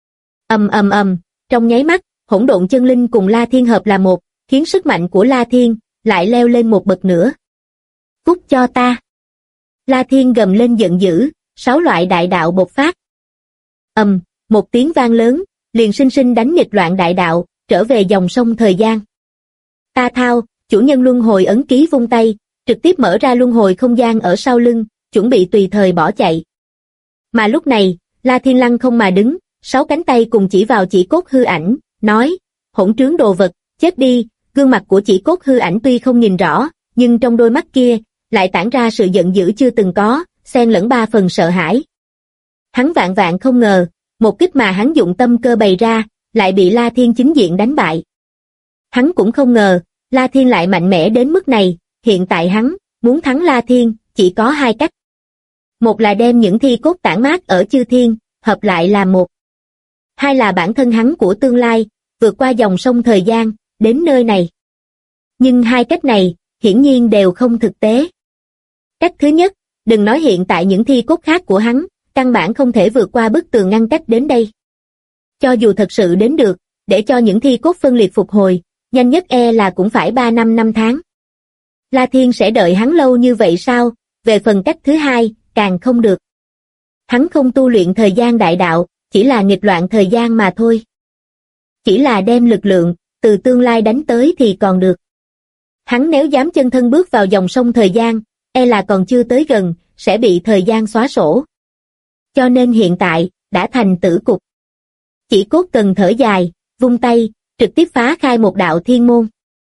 Trong nháy mắt, hỗn độn chân linh cùng La Thiên hợp là một, khiến sức mạnh của La Thiên lại leo lên một bậc nữa. Cút cho ta! La Thiên gầm lên giận dữ, 6 loại đại đạo bộc phát. Một tiếng vang lớn, liền sinh sinh đánh nghịch loạn đại đạo, trở về dòng sông thời gian. Ta thao, chủ nhân luân hồi ấn ký vung tay, trực tiếp mở ra luân hồi không gian ở sau lưng, chuẩn bị tùy thời bỏ chạy. Mà lúc này, La Thiên lăng không mà đứng, 6 cánh tay cùng chỉ vào chỉ cốt hư ảnh, nói, hỗn trướng đồ vật, chết đi. Gương mặt của chỉ cốt hư ảnh tuy không nhìn rõ, nhưng trong đôi mắt kia, lại tản ra sự giận dữ chưa từng có, xen lẫn 3 phần sợ hãi. Hắn vạn vạn không ngờ, một kích mà hắn dụng tâm cơ bày ra, lại bị La Thiên chính diện đánh bại. Hắn cũng không ngờ, La Thiên lại mạnh mẽ đến mức này, hiện tại hắn, muốn thắng La Thiên, chỉ có 2 cách. Một là đem những thi cốt tản mát ở chư thiên, hợp lại làm một. 2 là bản thân hắn của tương lai, vượt qua dòng sông thời gian, đến nơi này. Nhưng 2 cách này, hiển nhiên đều không thực tế. Cách thứ nhất, đừng nói hiện tại những thi cốt khác của hắn, căn bản không thể vượt qua bức tường ngăn cách đến đây. Cho dù thật sự đến được, để cho những thi cốt phân liệt phục hồi, nhanh nhất là cũng phải 3 năm tháng. La Thiên sẽ đợi hắn lâu như vậy sao? Về phần cách thứ 2, càng không được. Hắn không tu luyện thời gian đại đạo, chỉ là nghịch loạn thời gian mà thôi. Chỉ là đem lực lượng từ tương lai đánh tới thì còn được. Hắn nếu dám chân thân bước vào dòng sông thời gian, là còn chưa tới gần, sẽ bị thời gian xóa sổ. Cho nên hiện tại, đã thành tử cục. Chỉ cốt cần thở dài, vung tay, trực tiếp phá khai một đạo thiên môn.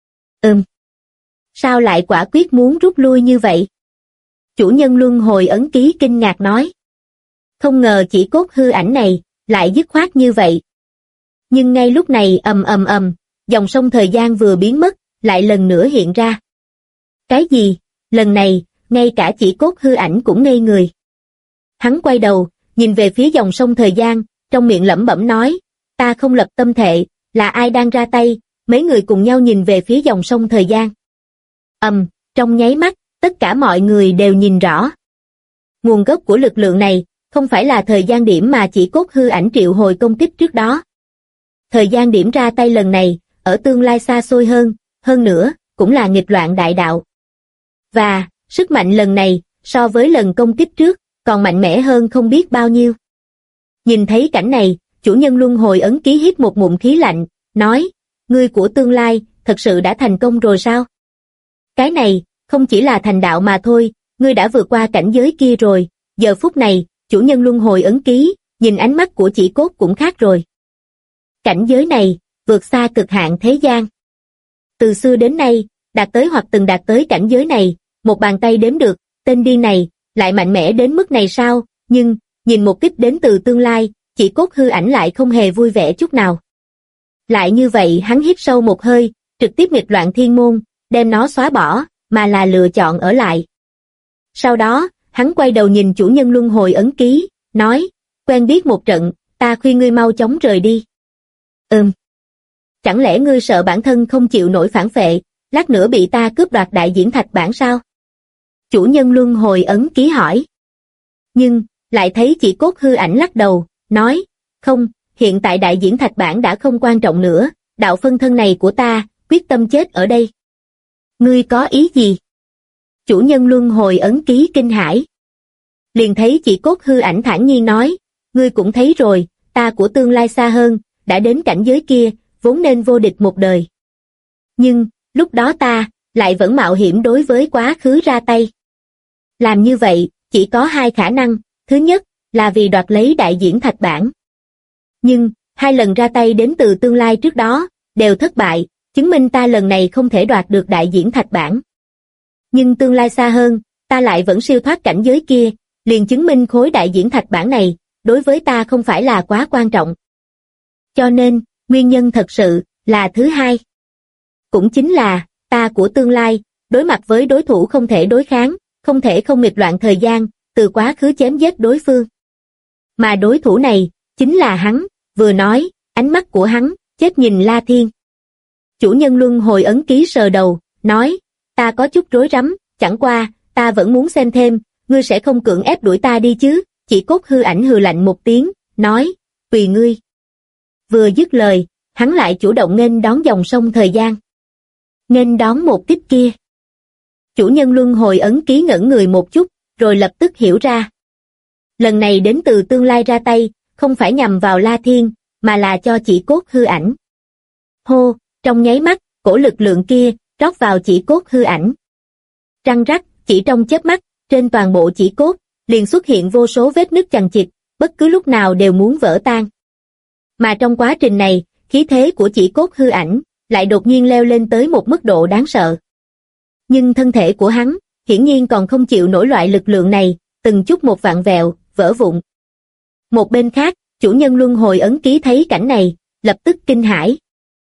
Sao lại quả quyết muốn rút lui như vậy? Chủ nhân luân hồi ấn ký kinh ngạc nói. Không ngờ chỉ cốt hư ảnh này, lại dứt khoát như vậy. Nhưng ngay lúc này dòng sông thời gian vừa biến mất, lại lần nữa hiện ra. Cái gì? Lần này, ngay cả chỉ cốt hư ảnh cũng ngây người. Hắn quay đầu, nhìn về phía dòng sông thời gian, trong miệng lẩm bẩm nói, ta không lập tâm thệ, là ai đang ra tay, mấy người cùng nhau nhìn về phía dòng sông thời gian. Trong nháy mắt, tất cả mọi người đều nhìn rõ. Nguồn gốc của lực lượng này, không phải là thời gian điểm mà chỉ cốt hư ảnh triệu hồi công kích trước đó. Thời gian điểm ra tay lần này, ở tương lai xa xôi hơn nữa, cũng là nghịch loạn đại đạo. Và, sức mạnh lần này, so với lần công kích trước, còn mạnh mẽ hơn không biết bao nhiêu. Nhìn thấy cảnh này, chủ nhân luân hồi ấn ký hít một ngụm khí lạnh, nói, ngươi của tương lai, thật sự đã thành công rồi sao? Cái này, không chỉ là thành đạo mà thôi, ngươi đã vượt qua cảnh giới kia rồi, giờ phút này, chủ nhân luân hồi ấn ký, nhìn ánh mắt của chỉ cốt cũng khác rồi. Cảnh giới này, vượt xa cực hạn thế gian. Từ xưa đến nay, đạt tới hoặc từng đạt tới cảnh giới này, một bàn tay đếm được, tên điên này, lại mạnh mẽ đến mức này sao, nhưng, nhìn một kích đến từ tương lai, chỉ cốt hư ảnh lại không hề vui vẻ chút nào. Lại như vậy hắn hít sâu một hơi, trực tiếp nghịch loạn thiên môn, đem nó xóa bỏ, mà là lựa chọn ở lại. Sau đó, hắn quay đầu nhìn chủ nhân luân hồi ấn ký, nói, quen biết một trận, ta khuyên ngươi mau chóng rời đi. Chẳng lẽ ngươi sợ bản thân không chịu nổi phản phệ, lát nữa bị ta cướp đoạt đại diễn thạch bản sao? Chủ nhân luân hồi ấn ký hỏi. Nhưng, lại thấy chỉ cốt hư ảnh lắc đầu, nói, không, hiện tại đại diễn thạch bản đã không quan trọng nữa, đạo phân thân này của ta, quyết tâm chết ở đây. Ngươi có ý gì? Chủ nhân luân hồi ấn ký kinh hãi. Liền thấy chỉ cốt hư ảnh thản nhiên nói, ngươi cũng thấy rồi, ta của tương lai xa hơn, đã đến cảnh giới kia, vốn nên vô địch một đời. Nhưng, lúc đó ta, lại vẫn mạo hiểm đối với quá khứ ra tay. Làm như vậy, chỉ có hai khả năng, thứ nhất, là vì đoạt lấy đại diễn thạch bản. Nhưng, hai lần ra tay đến từ tương lai trước đó, đều thất bại, chứng minh ta lần này không thể đoạt được đại diễn thạch bản. Nhưng tương lai xa hơn, ta lại vẫn siêu thoát cảnh giới kia, liền chứng minh khối đại diễn thạch bản này, đối với ta không phải là quá quan trọng. Cho nên, nguyên nhân thật sự, là thứ hai. Cũng chính là, ta của tương lai, đối mặt với đối thủ không thể đối kháng, không thể không nghịch loạn thời gian, từ quá khứ chém giết đối phương. Mà đối thủ này, chính là hắn, vừa nói, ánh mắt của hắn, chết nhìn La Thiên. Chủ nhân luân hồi ấn ký sờ đầu, nói, ta có chút rối rắm, chẳng qua, ta vẫn muốn xem thêm, ngươi sẽ không cưỡng ép đuổi ta đi chứ, chỉ cốt hư ảnh hừ lạnh một tiếng, nói, tùy ngươi. Vừa dứt lời, hắn lại chủ động nghênh đón dòng sông thời gian. Nghênh đón một kích kia. Chủ nhân luân hồi ấn ký ngẩn người một chút, rồi lập tức hiểu ra. Lần này đến từ tương lai ra tay, không phải nhằm vào La Thiên, mà là cho chỉ cốt hư ảnh. Hô, trong nháy mắt, cổ lực lượng kia, rót vào chỉ cốt hư ảnh. Răng rắc, chỉ trong chớp mắt, trên toàn bộ chỉ cốt, liền xuất hiện vô số vết nứt chằng chịt, bất cứ lúc nào đều muốn vỡ tan. Mà trong quá trình này, khí thế của chỉ cốt hư ảnh, lại đột nhiên leo lên tới một mức độ đáng sợ. Nhưng thân thể của hắn, hiển nhiên còn không chịu nổi loại lực lượng này, từng chút một vặn vẹo, vỡ vụn. Một bên khác, chủ nhân luân hồi ấn ký thấy cảnh này, lập tức kinh hãi.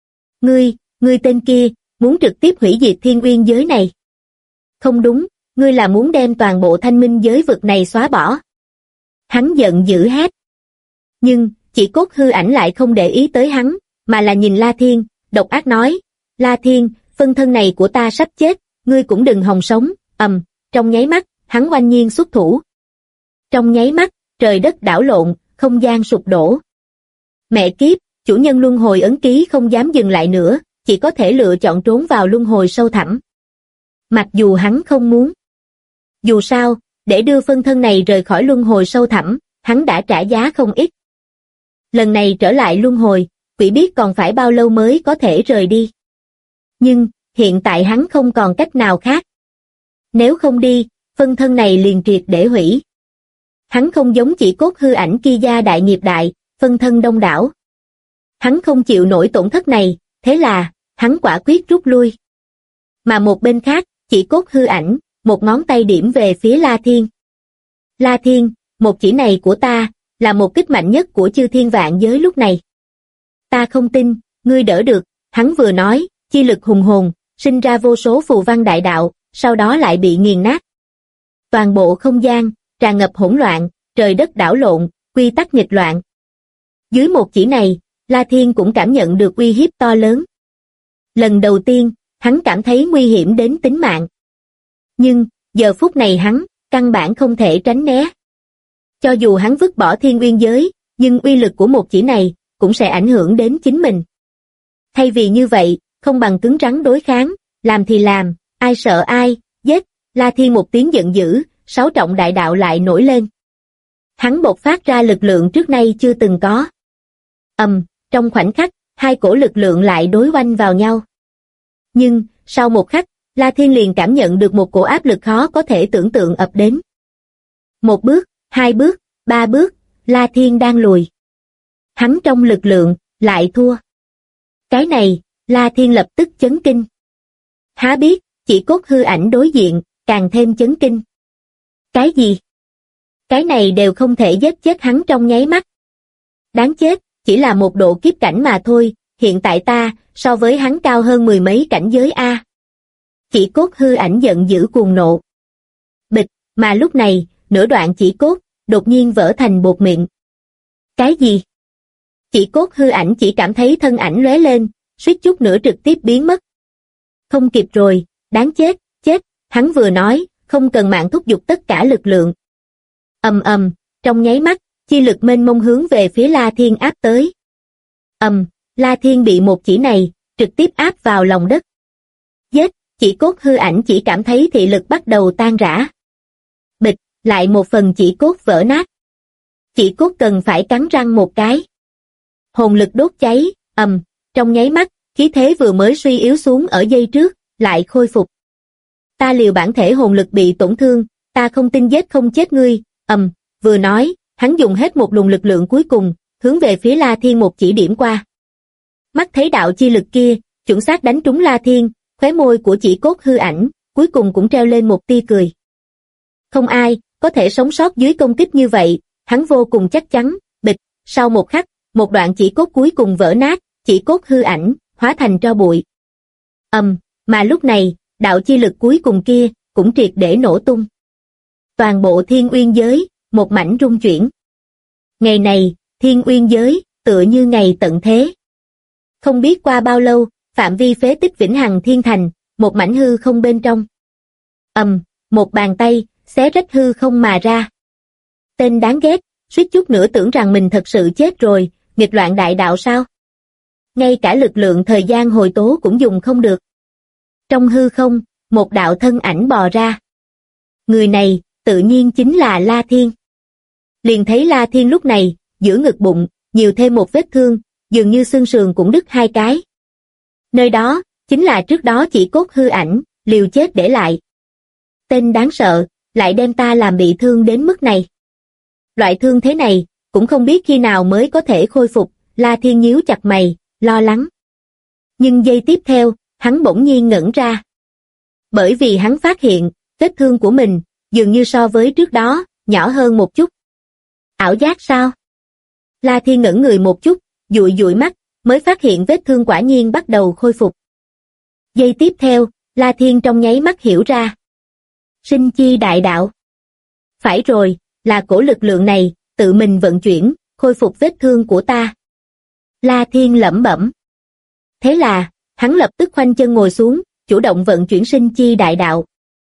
Ngươi tên kia, muốn trực tiếp hủy diệt thiên uyên giới này. Không đúng, ngươi là muốn đem toàn bộ thanh minh giới vực này xóa bỏ. Hắn giận dữ hét. Nhưng, chỉ cốt hư ảnh lại không để ý tới hắn, mà là nhìn La Thiên, độc ác nói, La Thiên, phân thân này của ta sắp chết, ngươi cũng đừng hòng sống, trong nháy mắt, hắn oanh nhiên xuất thủ. Trong nháy mắt, trời đất đảo lộn, không gian sụp đổ. Mẹ kiếp, chủ nhân luân hồi ấn ký không dám dừng lại nữa, chỉ có thể lựa chọn trốn vào luân hồi sâu thẳm. Mặc dù hắn không muốn. Dù sao, để đưa phân thân này rời khỏi luân hồi sâu thẳm, hắn đã trả giá không ít. Lần này trở lại luân hồi, quỷ biết còn phải bao lâu mới có thể rời đi. Nhưng, hiện tại hắn không còn cách nào khác. Nếu không đi, phân thân này liền triệt để hủy. Hắn không giống chỉ cốt hư ảnh kia gia đại nghiệp đại, phân thân đông đảo. Hắn không chịu nổi tổn thất này, thế là, hắn quả quyết rút lui. Mà một bên khác, chỉ cốt hư ảnh, một ngón tay điểm về phía La Thiên. La Thiên, một chỉ này của ta, là một kích mạnh nhất của chư thiên vạn giới lúc này. Ta không tin, ngươi đỡ được, hắn vừa nói, chi lực hùng hồn, sinh ra vô số phù văn đại đạo, sau đó lại bị nghiền nát. Toàn bộ không gian, tràn ngập hỗn loạn, trời đất đảo lộn, quy tắc nghịch loạn. Dưới một chỉ này, La Thiên cũng cảm nhận được uy hiếp to lớn. Lần đầu tiên, hắn cảm thấy nguy hiểm đến tính mạng. Nhưng, giờ phút này hắn, căn bản không thể tránh né. Cho dù hắn vứt bỏ thiên uyên giới, nhưng uy lực của một chỉ này, cũng sẽ ảnh hưởng đến chính mình. Thay vì như vậy, không bằng cứng rắn đối kháng, làm thì làm, ai sợ ai, giết, La Thiên một tiếng giận dữ, 6 trọng đại đạo lại nổi lên. Hắn bộc phát ra lực lượng trước nay chưa từng có. Trong khoảnh khắc, hai cổ lực lượng lại đối oanh vào nhau. Nhưng, sau một khắc, La Thiên liền cảm nhận được một cổ áp lực khó có thể tưởng tượng ập đến. Một bước, 2 bước, 3 bước, La Thiên đang lùi. Hắn trong lực lượng, lại thua. Cái này, La Thiên lập tức chấn kinh. Há biết, chỉ cốt hư ảnh đối diện, càng thêm chấn kinh. Cái gì? Cái này đều không thể giết chết hắn trong nháy mắt. Đáng chết, chỉ là một độ kiếp cảnh mà thôi, hiện tại ta, so với hắn cao hơn 10 mấy cảnh giới A. Chỉ cốt hư ảnh giận dữ cuồng nộ. Bịch, mà lúc này, nửa đoạn chỉ cốt, đột nhiên vỡ thành bột mịn. Cái gì? Chỉ cốt hư ảnh chỉ cảm thấy thân ảnh lóe lên, suýt chút nữa trực tiếp biến mất. Không kịp rồi, đáng chết, chết, hắn vừa nói, không cần mạng thúc giục tất cả lực lượng. Trong nháy mắt, chi lực mênh mông hướng về phía La Thiên áp tới. La Thiên bị một chỉ này, trực tiếp áp vào lòng đất. Giết, chỉ cốt hư ảnh chỉ cảm thấy thị lực bắt đầu tan rã. Bịch, lại một phần chỉ cốt vỡ nát. Chỉ cốt cần phải cắn răng một cái. Hồn lực đốt cháy, trong nháy mắt, khí thế vừa mới suy yếu xuống ở giây trước, lại khôi phục. Ta liều bản thể hồn lực bị tổn thương, ta không tin giết không chết ngươi, vừa nói, hắn dùng hết một luồng lực lượng cuối cùng, hướng về phía La Thiên một chỉ điểm qua. Mắt thấy đạo chi lực kia, chuẩn xác đánh trúng La Thiên, khóe môi của chỉ cốt hư ảnh, cuối cùng cũng treo lên một tia cười. Không ai, có thể sống sót dưới công kích như vậy, hắn vô cùng chắc chắn, bịch, sau một khắc, một đoạn chỉ cốt cuối cùng vỡ nát, chỉ cốt hư ảnh, hóa thành tro bụi. Mà lúc này, đạo chi lực cuối cùng kia, cũng triệt để nổ tung. Toàn bộ thiên uyên giới, một mảnh rung chuyển. Ngày này, thiên uyên giới, tựa như ngày tận thế. Không biết qua bao lâu, phạm vi phế tích vĩnh hằng thiên thành, một mảnh hư không bên trong. Một bàn tay, xé rách hư không mà ra. Tên đáng ghét, suýt chút nữa tưởng rằng mình thật sự chết rồi, nghịch loạn đại đạo sao? Ngay cả lực lượng thời gian hồi tố cũng dùng không được. Trong hư không, một đạo thân ảnh bò ra. Người này, tự nhiên chính là La Thiên. Liền thấy La Thiên lúc này, giữa ngực bụng, nhiều thêm một vết thương, dường như xương sườn cũng đứt 2 cái. Nơi đó, chính là trước đó chỉ cốt hư ảnh, liều chết để lại. Tên đáng sợ, lại đem ta làm bị thương đến mức này. Loại thương thế này, cũng không biết khi nào mới có thể khôi phục, La Thiên nhíu chặt mày, lo lắng. Nhưng giây tiếp theo, hắn bỗng nhiên ngẩn ra. Bởi vì hắn phát hiện, vết thương của mình, dường như so với trước đó, nhỏ hơn một chút. Ảo giác sao? La Thiên ngẩn người một chút, dụi dụi mắt, mới phát hiện vết thương quả nhiên bắt đầu khôi phục. Giây tiếp theo, La Thiên trong nháy mắt hiểu ra. Sinh chi đại đạo. Phải rồi, là cổ lực lượng này, tự mình vận chuyển, khôi phục vết thương của ta. La Thiên lẩm bẩm. Thế là, hắn lập tức khoanh chân ngồi xuống, chủ động vận chuyển sinh chi đại đạo.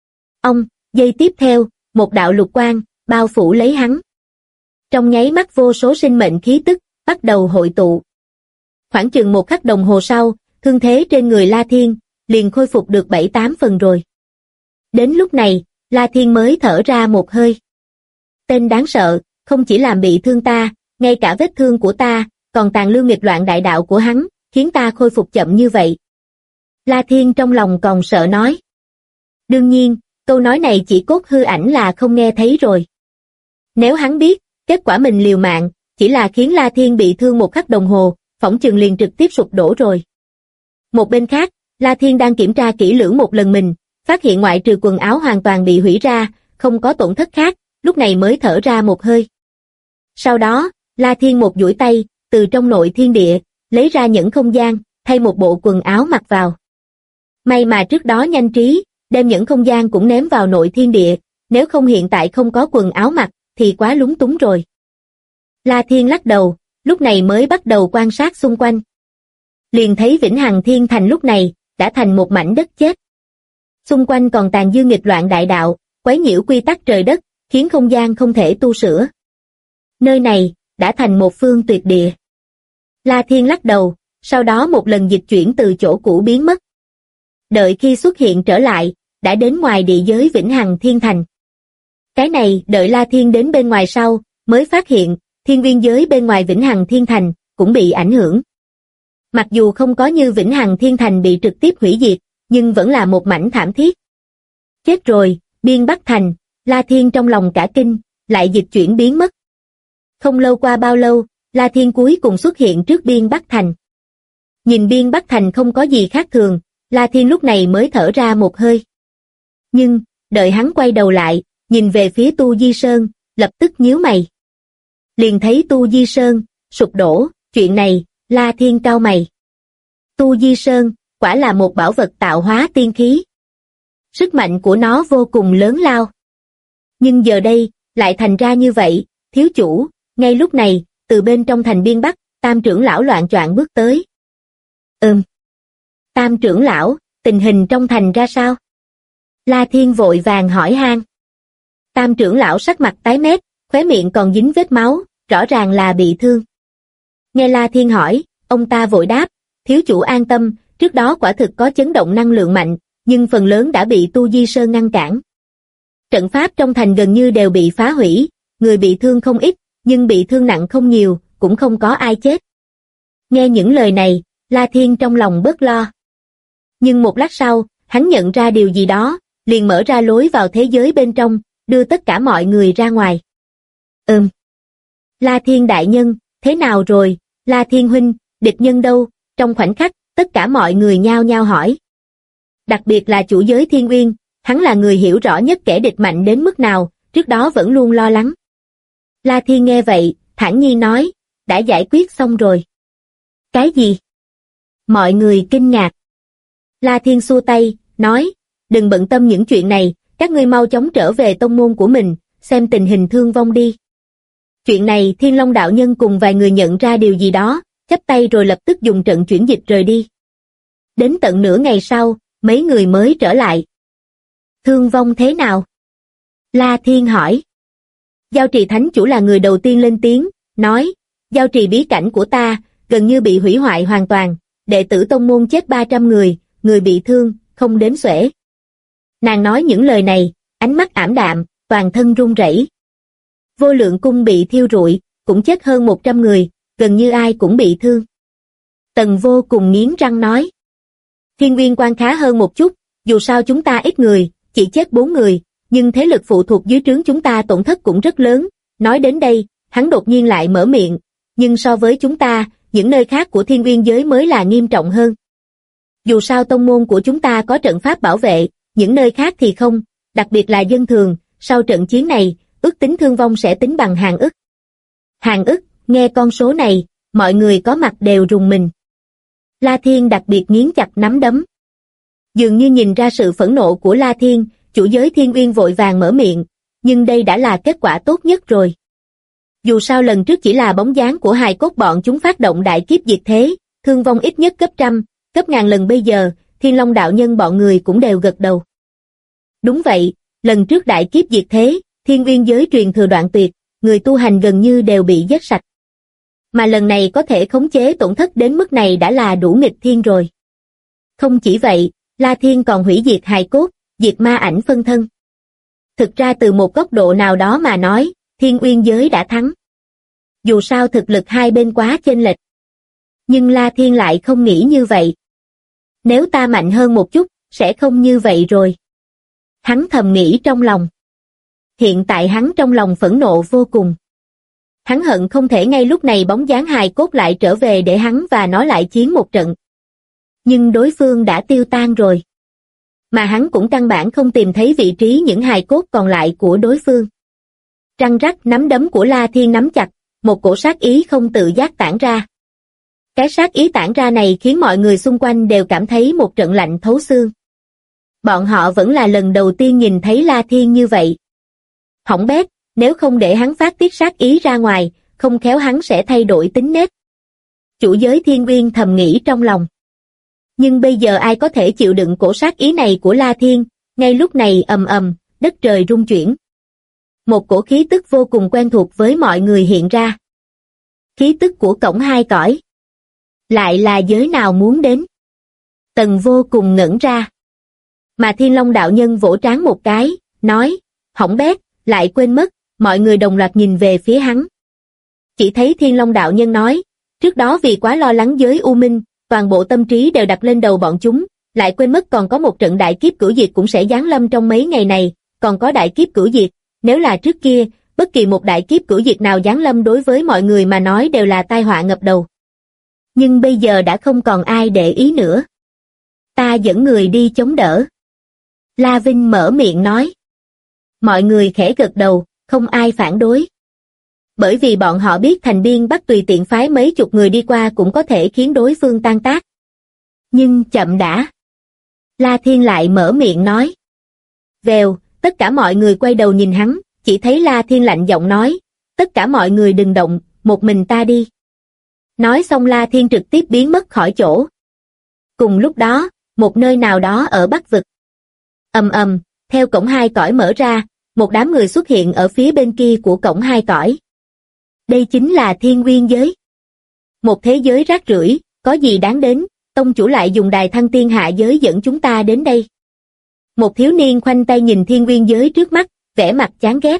Giây tiếp theo, một đạo lục quang, bao phủ lấy hắn. Trong nháy mắt vô số sinh mệnh khí tức, bắt đầu hội tụ. Khoảng chừng một khắc đồng hồ sau, thương thế trên người La Thiên, liền khôi phục được 7-8 phần rồi. Đến lúc này, La Thiên mới thở ra một hơi. Tên đáng sợ, không chỉ làm bị thương ta, ngay cả vết thương của ta, còn tàn lưu nghịch loạn đại đạo của hắn, khiến ta khôi phục chậm như vậy. La Thiên trong lòng còn sợ nói. Đương nhiên, câu nói này chỉ cốt hư ảnh là không nghe thấy rồi. Nếu hắn biết, kết quả mình liều mạng, chỉ là khiến La Thiên bị thương một khắc đồng hồ, phỏng chừng liền trực tiếp sụp đổ rồi. Một bên khác, La Thiên đang kiểm tra kỹ lưỡng một lần mình, phát hiện ngoại trừ quần áo hoàn toàn bị hủy ra, không có tổn thất khác, lúc này mới thở ra một hơi. Sau đó, La Thiên một duỗi tay, từ trong nội thiên địa, lấy ra nhẫn không gian, thay một bộ quần áo mặc vào. May mà trước đó nhanh trí, đem nhẫn không gian cũng ném vào nội thiên địa, nếu không hiện tại không có quần áo mặc, thì quá lúng túng rồi. La Thiên lắc đầu, lúc này mới bắt đầu quan sát xung quanh. Liền thấy Vĩnh Hằng Thiên Thành lúc này đã thành một mảnh đất chết. Xung quanh còn tàn dư nghịch loạn đại đạo, quấy nhiễu quy tắc trời đất, khiến không gian không thể tu sửa. Nơi này đã thành một phương tuyệt địa. La Thiên lắc đầu, sau đó một lần dịch chuyển từ chỗ cũ biến mất. Đợi khi xuất hiện trở lại, đã đến ngoài địa giới Vĩnh Hằng Thiên Thành. Cái này đợi La Thiên đến bên ngoài sau, mới phát hiện, thiên nguyên giới bên ngoài Vĩnh Hằng Thiên Thành cũng bị ảnh hưởng. Mặc dù không có như Vĩnh Hằng Thiên Thành bị trực tiếp hủy diệt, nhưng vẫn là một mảnh thảm thiết. Chết rồi, Biên Bắc Thành, La Thiên trong lòng cả kinh, lại dịch chuyển biến mất. Không lâu qua bao lâu, La Thiên cuối cùng xuất hiện trước Biên Bắc Thành. Nhìn Biên Bắc Thành không có gì khác thường, La Thiên lúc này mới thở ra một hơi. Nhưng, đợi hắn quay đầu lại, nhìn về phía Tu Di Sơn, lập tức nhíu mày. Liền thấy Tu Di Sơn sụp đổ, chuyện này, La Thiên cau mày. Tu Di Sơn, quả là một bảo vật tạo hóa tiên khí. Sức mạnh của nó vô cùng lớn lao. Nhưng giờ đây, lại thành ra như vậy, thiếu chủ, ngay lúc này, từ bên trong thành Biên Bắc, Tam trưởng lão loạng choạng bước tới. Tam trưởng lão, tình hình trong thành ra sao? La Thiên vội vàng hỏi han. Tam trưởng lão sắc mặt tái mét, khóe miệng còn dính vết máu, rõ ràng là bị thương. Nghe La Thiên hỏi, ông ta vội đáp, thiếu chủ an tâm, trước đó quả thực có chấn động năng lượng mạnh, nhưng phần lớn đã bị Tu Di Sơn ngăn cản. Trận pháp trong thành gần như đều bị phá hủy, người bị thương không ít, nhưng bị thương nặng không nhiều, cũng không có ai chết. Nghe những lời này, La Thiên trong lòng bớt lo. Nhưng một lát sau, hắn nhận ra điều gì đó, liền mở ra lối vào thế giới bên trong, đưa tất cả mọi người ra ngoài. La Thiên đại nhân, thế nào rồi? La Thiên huynh, địch nhân đâu? Trong khoảnh khắc, tất cả mọi người nhao nhao hỏi. Đặc biệt là chủ giới Thiên Uyên, hắn là người hiểu rõ nhất kẻ địch mạnh đến mức nào, trước đó vẫn luôn lo lắng. La Thiên nghe vậy, thản nhiên nói, đã giải quyết xong rồi. Cái gì? Mọi người kinh ngạc. La Thiên xua tay, nói, đừng bận tâm những chuyện này, các ngươi mau chóng trở về tông môn của mình, xem tình hình thương vong đi. Chuyện này Thiên Long đạo nhân cùng vài người nhận ra điều gì đó, chắp tay rồi lập tức dùng trận chuyển dịch rời đi. Đến tận nửa ngày sau, mấy người mới trở lại. Thương vong thế nào? La Thiên hỏi. Giao trì thánh chủ là người đầu tiên lên tiếng, nói, giao trì bí cảnh của ta, gần như bị hủy hoại hoàn toàn, đệ tử tông môn chết 300 người, người bị thương, không đếm xuể. Nàng nói những lời này, ánh mắt ảm đạm, toàn thân run rẩy. Vô Lượng cung bị thiêu rụi, cũng chết hơn 100 người, gần như ai cũng bị thương. Tần Vô cùng nghiến răng nói. Thiên Nguyên Quan khá hơn một chút, dù sao chúng ta ít người, chỉ chết 4 người, nhưng thế lực phụ thuộc dưới trướng chúng ta tổn thất cũng rất lớn. Nói đến đây, hắn đột nhiên lại mở miệng, nhưng so với chúng ta, những nơi khác của Thiên Nguyên giới mới là nghiêm trọng hơn. Dù sao tông môn của chúng ta có trận pháp bảo vệ, những nơi khác thì không, đặc biệt là dân thường, sau trận chiến này, ước tính thương vong sẽ tính bằng hàng ức. Hàng ức, nghe con số này, mọi người có mặt đều rùng mình. La Thiên đặc biệt nghiến chặt nắm đấm. Dường như nhìn ra sự phẫn nộ của La Thiên, chủ giới Thiên Uyên vội vàng mở miệng, nhưng đây đã là kết quả tốt nhất rồi. Dù sao lần trước chỉ là bóng dáng của hài cốt bọn chúng phát động đại kiếp diệt thế, thương vong ít nhất gấp trăm, gấp ngàn lần bây giờ, Thiên Long đạo nhân bọn người cũng đều gật đầu. Đúng vậy, lần trước đại kiếp diệt thế, Thiên Uyên giới truyền thừa đoạn tuyệt, người tu hành gần như đều bị giết sạch. Mà lần này có thể khống chế tổn thất đến mức này đã là đủ nghịch thiên rồi. Không chỉ vậy, La Thiên còn hủy diệt hài cốt, diệt ma ảnh phân thân. Thực ra từ một góc độ nào đó mà nói, Thiên Uyên giới đã thắng. Dù sao thực lực hai bên quá chênh lệch. Nhưng La Thiên lại không nghĩ như vậy. Nếu ta mạnh hơn một chút, sẽ không như vậy rồi. Hắn thầm nghĩ trong lòng. Hiện tại hắn trong lòng phẫn nộ vô cùng. Hắn hận không thể ngay lúc này bóng dáng hài cốt lại trở về để hắn và nó lại chiến một trận. Nhưng đối phương đã tiêu tan rồi. Mà hắn cũng căn bản không tìm thấy vị trí những hài cốt còn lại của đối phương. Răng rắc nắm đấm của La Thiên nắm chặt, một cổ sát ý không tự giác tản ra. Cái sát ý tản ra này khiến mọi người xung quanh đều cảm thấy một trận lạnh thấu xương. Bọn họ vẫn là lần đầu tiên nhìn thấy La Thiên như vậy. Hỏng bét, nếu không để hắn phát tiết sát ý ra ngoài, không khéo hắn sẽ thay đổi tính nết. Chủ giới Thiên Uyên thầm nghĩ trong lòng. Nhưng bây giờ ai có thể chịu đựng cổ sát ý này của La Thiên, ngay lúc này ầm ầm, đất trời rung chuyển. Một cổ khí tức vô cùng quen thuộc với mọi người hiện ra. Khí tức của cổng hai cõi. Lại là giới nào muốn đến? Tần vô cùng ngẩn ra. Mà Thiên Long đạo nhân vỗ trán một cái, nói, hỏng bét, lại quên mất, mọi người đồng loạt nhìn về phía hắn. Chỉ thấy Thiên Long đạo nhân nói, trước đó vì quá lo lắng giới U Minh, toàn bộ tâm trí đều đặt lên đầu bọn chúng, lại quên mất còn có một trận đại kiếp cửu diệt cũng sẽ giáng lâm trong mấy ngày này, còn có đại kiếp cửu diệt, nếu là trước kia, bất kỳ một đại kiếp cửu diệt nào giáng lâm đối với mọi người mà nói đều là tai họa ngập đầu. Nhưng bây giờ đã không còn ai để ý nữa. Ta dẫn người đi chống đỡ. La Vinh mở miệng nói. Mọi người khẽ gật đầu, không ai phản đối. Bởi vì bọn họ biết Thành Biên Bắc tùy tiện phái mấy chục người đi qua cũng có thể khiến đối phương tan tác. Nhưng chậm đã. La Thiên lại mở miệng nói. Vèo, tất cả mọi người quay đầu nhìn hắn, chỉ thấy La Thiên lạnh giọng nói, tất cả mọi người đừng động, một mình ta đi. Nói xong La Thiên trực tiếp biến mất khỏi chỗ. Cùng lúc đó, một nơi nào đó ở Bắc Vực. Ầm ầm, theo cổng hai cõi mở ra, một đám người xuất hiện ở phía bên kia của cổng hai cõi. Đây chính là Thiên Nguyên giới. Một thế giới rác rưởi, có gì đáng đến, tông chủ lại dùng đài thăng tiên hạ giới dẫn chúng ta đến đây. Một thiếu niên khoanh tay nhìn Thiên Nguyên giới trước mắt, vẻ mặt chán ghét.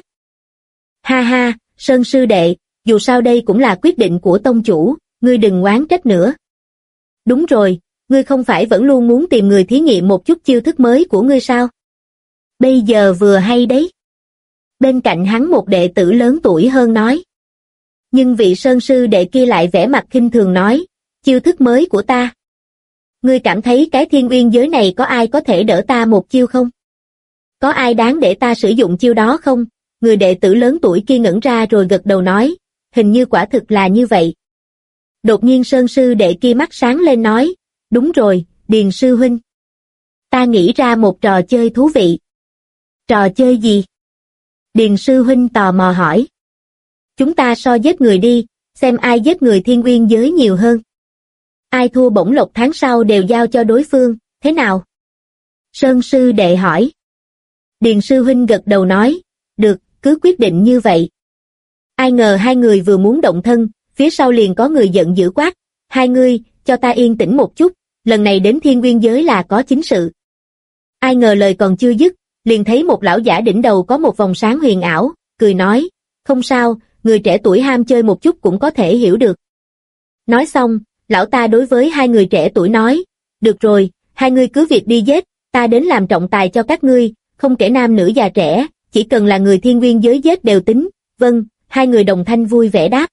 Ha ha, Sơn sư đệ, dù sao đây cũng là quyết định của tông chủ, ngươi đừng oán trách nữa. Đúng rồi, ngươi không phải vẫn luôn muốn tìm người thí nghiệm một chút chiêu thức mới của ngươi sao? Bây giờ vừa hay đấy. Bên cạnh hắn một đệ tử lớn tuổi hơn nói. Nhưng vị Sơn sư đệ kia lại vẻ mặt khinh thường nói, chiêu thức mới của ta. Ngươi cảm thấy cái Thiên Uyên giới này có ai có thể đỡ ta một chiêu không? Có ai đáng để ta sử dụng chiêu đó không? Người đệ tử lớn tuổi kia ngẩn ra rồi gật đầu nói, hình như quả thực là như vậy. Đột nhiên Sơn sư đệ kia mắt sáng lên nói, đúng rồi, Điền sư huynh. Ta nghĩ ra một trò chơi thú vị. Trò chơi gì? Điền sư huynh tò mò hỏi. Chúng ta so giết người đi, xem ai giết người Thiên Uyên giới nhiều hơn. Ai thua bổng lộc tháng sau đều giao cho đối phương, thế nào? Sơn sư đệ hỏi. Điền sư huynh gật đầu nói, được, cứ quyết định như vậy. Ai ngờ hai người vừa muốn động thân, phía sau liền có người giận dữ quát, hai ngươi, cho ta yên tĩnh một chút, lần này đến Thiên Nguyên giới là có chính sự. Ai ngờ lời còn chưa dứt, liền thấy một lão giả đỉnh đầu có một vòng sáng huyền ảo, cười nói, không sao, người trẻ tuổi ham chơi một chút cũng có thể hiểu được. Nói xong, lão ta đối với hai người trẻ tuổi nói, được rồi, hai ngươi cứ việc đi giết, ta đến làm trọng tài cho các ngươi, không kể nam nữ già trẻ, chỉ cần là người Thiên Nguyên giới giết đều tính, vâng, hai người đồng thanh vui vẻ đáp.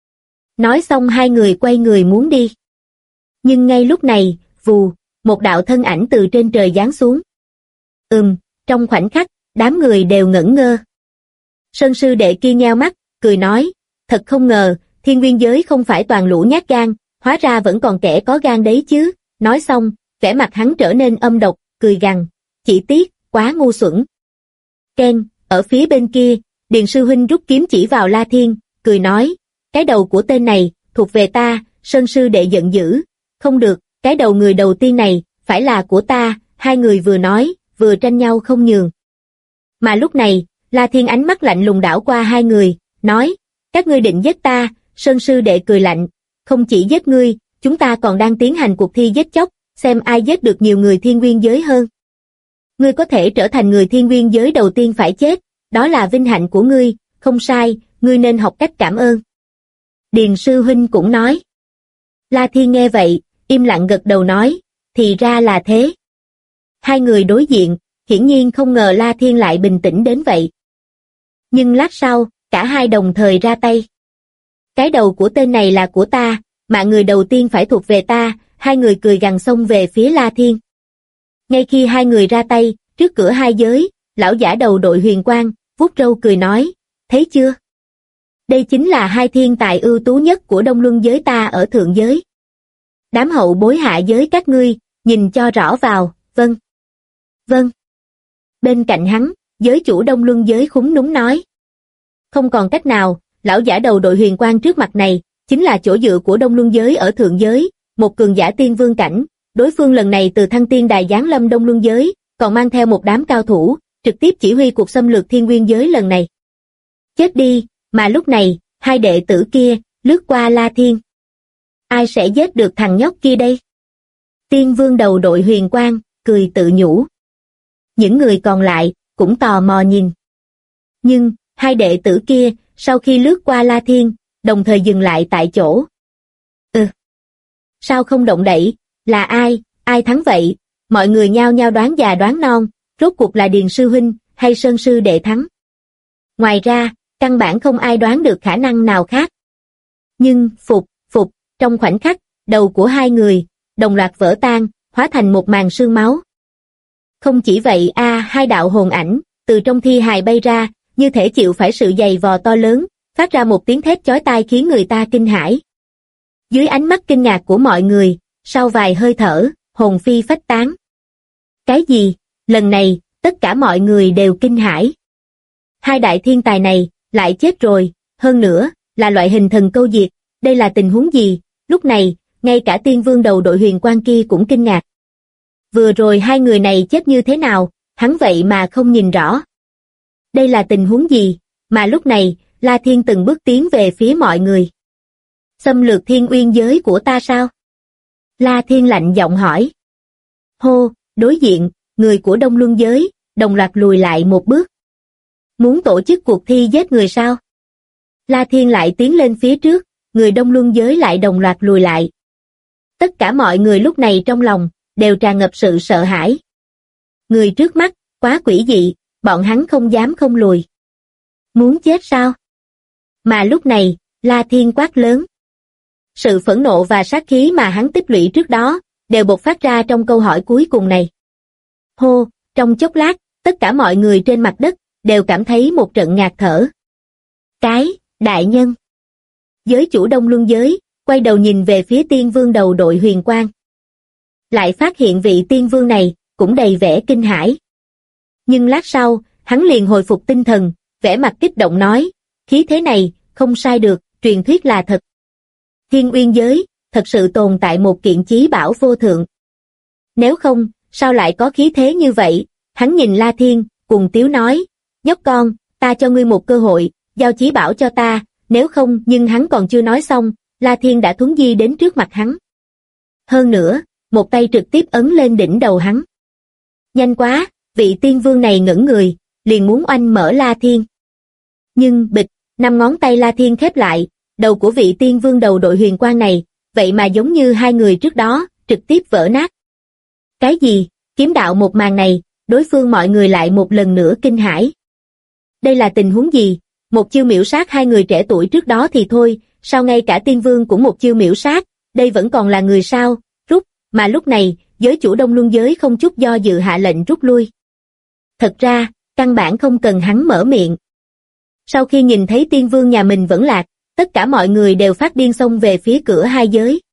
Nói xong hai người quay người muốn đi. Nhưng ngay lúc này, vù, một đạo thân ảnh từ trên trời giáng xuống. Trong khoảnh khắc, đám người đều ngẩn ngơ. Sơn sư đệ kia nheo mắt, cười nói, thật không ngờ, Thiên Nguyên giới không phải toàn lũ nhát gan, hóa ra vẫn còn kẻ có gan đấy chứ. Nói xong, vẻ mặt hắn trở nên âm độc, cười gằn, chỉ tiếc, quá ngu xuẩn. Ken, ở phía bên kia, Điền sư huynh rút kiếm chỉ vào La Thiên, cười nói, cái đầu của tên này, thuộc về ta. Sơn sư đệ giận dữ, không được, cái đầu người đầu tiên này, phải là của ta. Hai người vừa nói, vừa tranh nhau không nhường. Mà lúc này, La Thiên ánh mắt lạnh lùng đảo qua hai người, nói, các ngươi định giết ta. Sơn sư đệ cười lạnh, không chỉ giết ngươi, chúng ta còn đang tiến hành cuộc thi giết chóc, xem ai giết được nhiều người Thiên Nguyên giới hơn. Ngươi có thể trở thành người Thiên Nguyên giới đầu tiên phải chết, đó là vinh hạnh của ngươi, không sai, ngươi nên học cách cảm ơn. Điền sư huynh cũng nói. La Thiên nghe vậy, im lặng gật đầu nói, thì ra là thế. Hai người đối diện, hiển nhiên không ngờ La Thiên lại bình tĩnh đến vậy. Nhưng lát sau, cả hai đồng thời ra tay. Cái đầu của tên này là của ta, mạng người đầu tiên phải thuộc về ta. Hai người cười gằn xông về phía La Thiên. Ngay khi hai người ra tay, trước cửa hai giới, lão giả đầu đội huyền quang, vuốt râu cười nói, thấy chưa? Đây chính là hai thiên tài ưu tú nhất của Đông Luân giới ta ở thượng giới. Đám hậu bối hạ giới các ngươi, nhìn cho rõ vào, vâng. Vâng. Bên cạnh hắn, giới chủ Đông Luân giới khúm núm nói. Không còn cách nào, lão giả đầu đội huyền quang trước mặt này, chính là chỗ dựa của Đông Luân giới ở thượng giới, một cường giả tiên vương cảnh, đối phương lần này từ Thăng Tiên Đài giáng lâm Đông Luân giới, còn mang theo một đám cao thủ, trực tiếp chỉ huy cuộc xâm lược Thiên Nguyên giới lần này. Chết đi, mà lúc này, hai đệ tử kia, lướt qua La Thiên. Ai sẽ giết được thằng nhóc kia đây? Tiên vương đầu đội huyền quang, cười tự nhủ. Những người còn lại, cũng tò mò nhìn. Nhưng, hai đệ tử kia, sau khi lướt qua La Thiên, đồng thời dừng lại tại chỗ. Sao không động đậy, là ai thắng vậy? Mọi người nhao nhao đoán già đoán non, rốt cuộc là Điền sư huynh, hay Sơn sư đệ thắng. Ngoài ra, căn bản không ai đoán được khả năng nào khác. Nhưng, phục, trong khoảnh khắc, đầu của hai người, đồng loạt vỡ tan, hóa thành một màn sương máu. Không chỉ vậy hai đạo hồn ảnh, từ trong thi hài bay ra, như thể chịu phải sự giày vò to lớn, phát ra một tiếng thét chói tai khiến người ta kinh hãi. Dưới ánh mắt kinh ngạc của mọi người, sau vài hơi thở, hồn phi phách tán. Cái gì? Lần này, tất cả mọi người đều kinh hãi. Hai đại thiên tài này, lại chết rồi, hơn nữa, là loại hình thần câu diệt, đây là tình huống gì? Lúc này, ngay cả tiên vương đầu đội huyền quang kia cũng kinh ngạc. Vừa rồi hai người này chết như thế nào, hắn vậy mà không nhìn rõ. Đây là tình huống gì? Mà lúc này, La Thiên từng bước tiến về phía mọi người. Xâm lược Thiên Uyên giới của ta sao? La Thiên lạnh giọng hỏi. Hô, đối diện, người của Đông Luân giới, đồng loạt lùi lại một bước. Muốn tổ chức cuộc thi giết người sao? La Thiên lại tiến lên phía trước, người Đông Luân giới lại đồng loạt lùi lại. Tất cả mọi người lúc này trong lòng, đều tràn ngập sự sợ hãi. Người trước mắt, quá quỷ dị, bọn hắn không dám không lùi. Muốn chết sao? Mà lúc này, La Thiên quát lớn. Sự phẫn nộ và sát khí mà hắn tích lũy trước đó, đều bộc phát ra trong câu hỏi cuối cùng này. Hô, trong chốc lát, tất cả mọi người trên mặt đất, đều cảm thấy một trận ngạt thở. Đại nhân. Giới chủ Đông Luân giới, quay đầu nhìn về phía tiên vương đầu đội huyền quang. Lại phát hiện vị tiên vương này, cũng đầy vẻ kinh hãi. Nhưng lát sau, hắn liền hồi phục tinh thần, vẻ mặt kích động nói, khí thế này, không sai được, truyền thuyết là thật. Thiên Uyên giới, thật sự tồn tại một kiện chí bảo vô thượng. Nếu không, sao lại có khí thế như vậy? Hắn nhìn La Thiên, cùng tiếu nói, nhóc con, ta cho ngươi một cơ hội, giao chí bảo cho ta, nếu không, nhưng hắn còn chưa nói xong, La Thiên đã thuấn di đến trước mặt hắn. Hơn nữa, một tay trực tiếp ấn lên đỉnh đầu hắn. Nhanh quá, vị tiên vương này ngẩng người, liền muốn oanh mở La Thiên. Nhưng bịch, 5 ngón tay La Thiên khép lại, đầu của vị tiên vương đầu đội huyền quang này, vậy mà giống như hai người trước đó, trực tiếp vỡ nát. Cái gì? Kiếm đạo một màn này, đối phương mọi người lại một lần nữa kinh hãi. Đây là tình huống gì? Một chiêu miểu sát hai người trẻ tuổi trước đó thì thôi, sao ngay cả tiên vương cũng một chiêu miểu sát, đây vẫn còn là người sao? Rút, mà lúc này, giới chủ Đông Luân giới không chút do dự hạ lệnh rút lui. Thật ra, căn bản không cần hắn mở miệng. Sau khi nhìn thấy tiên vương nhà mình vẫn lạc, tất cả mọi người đều phát điên xông về phía cửa hai giới.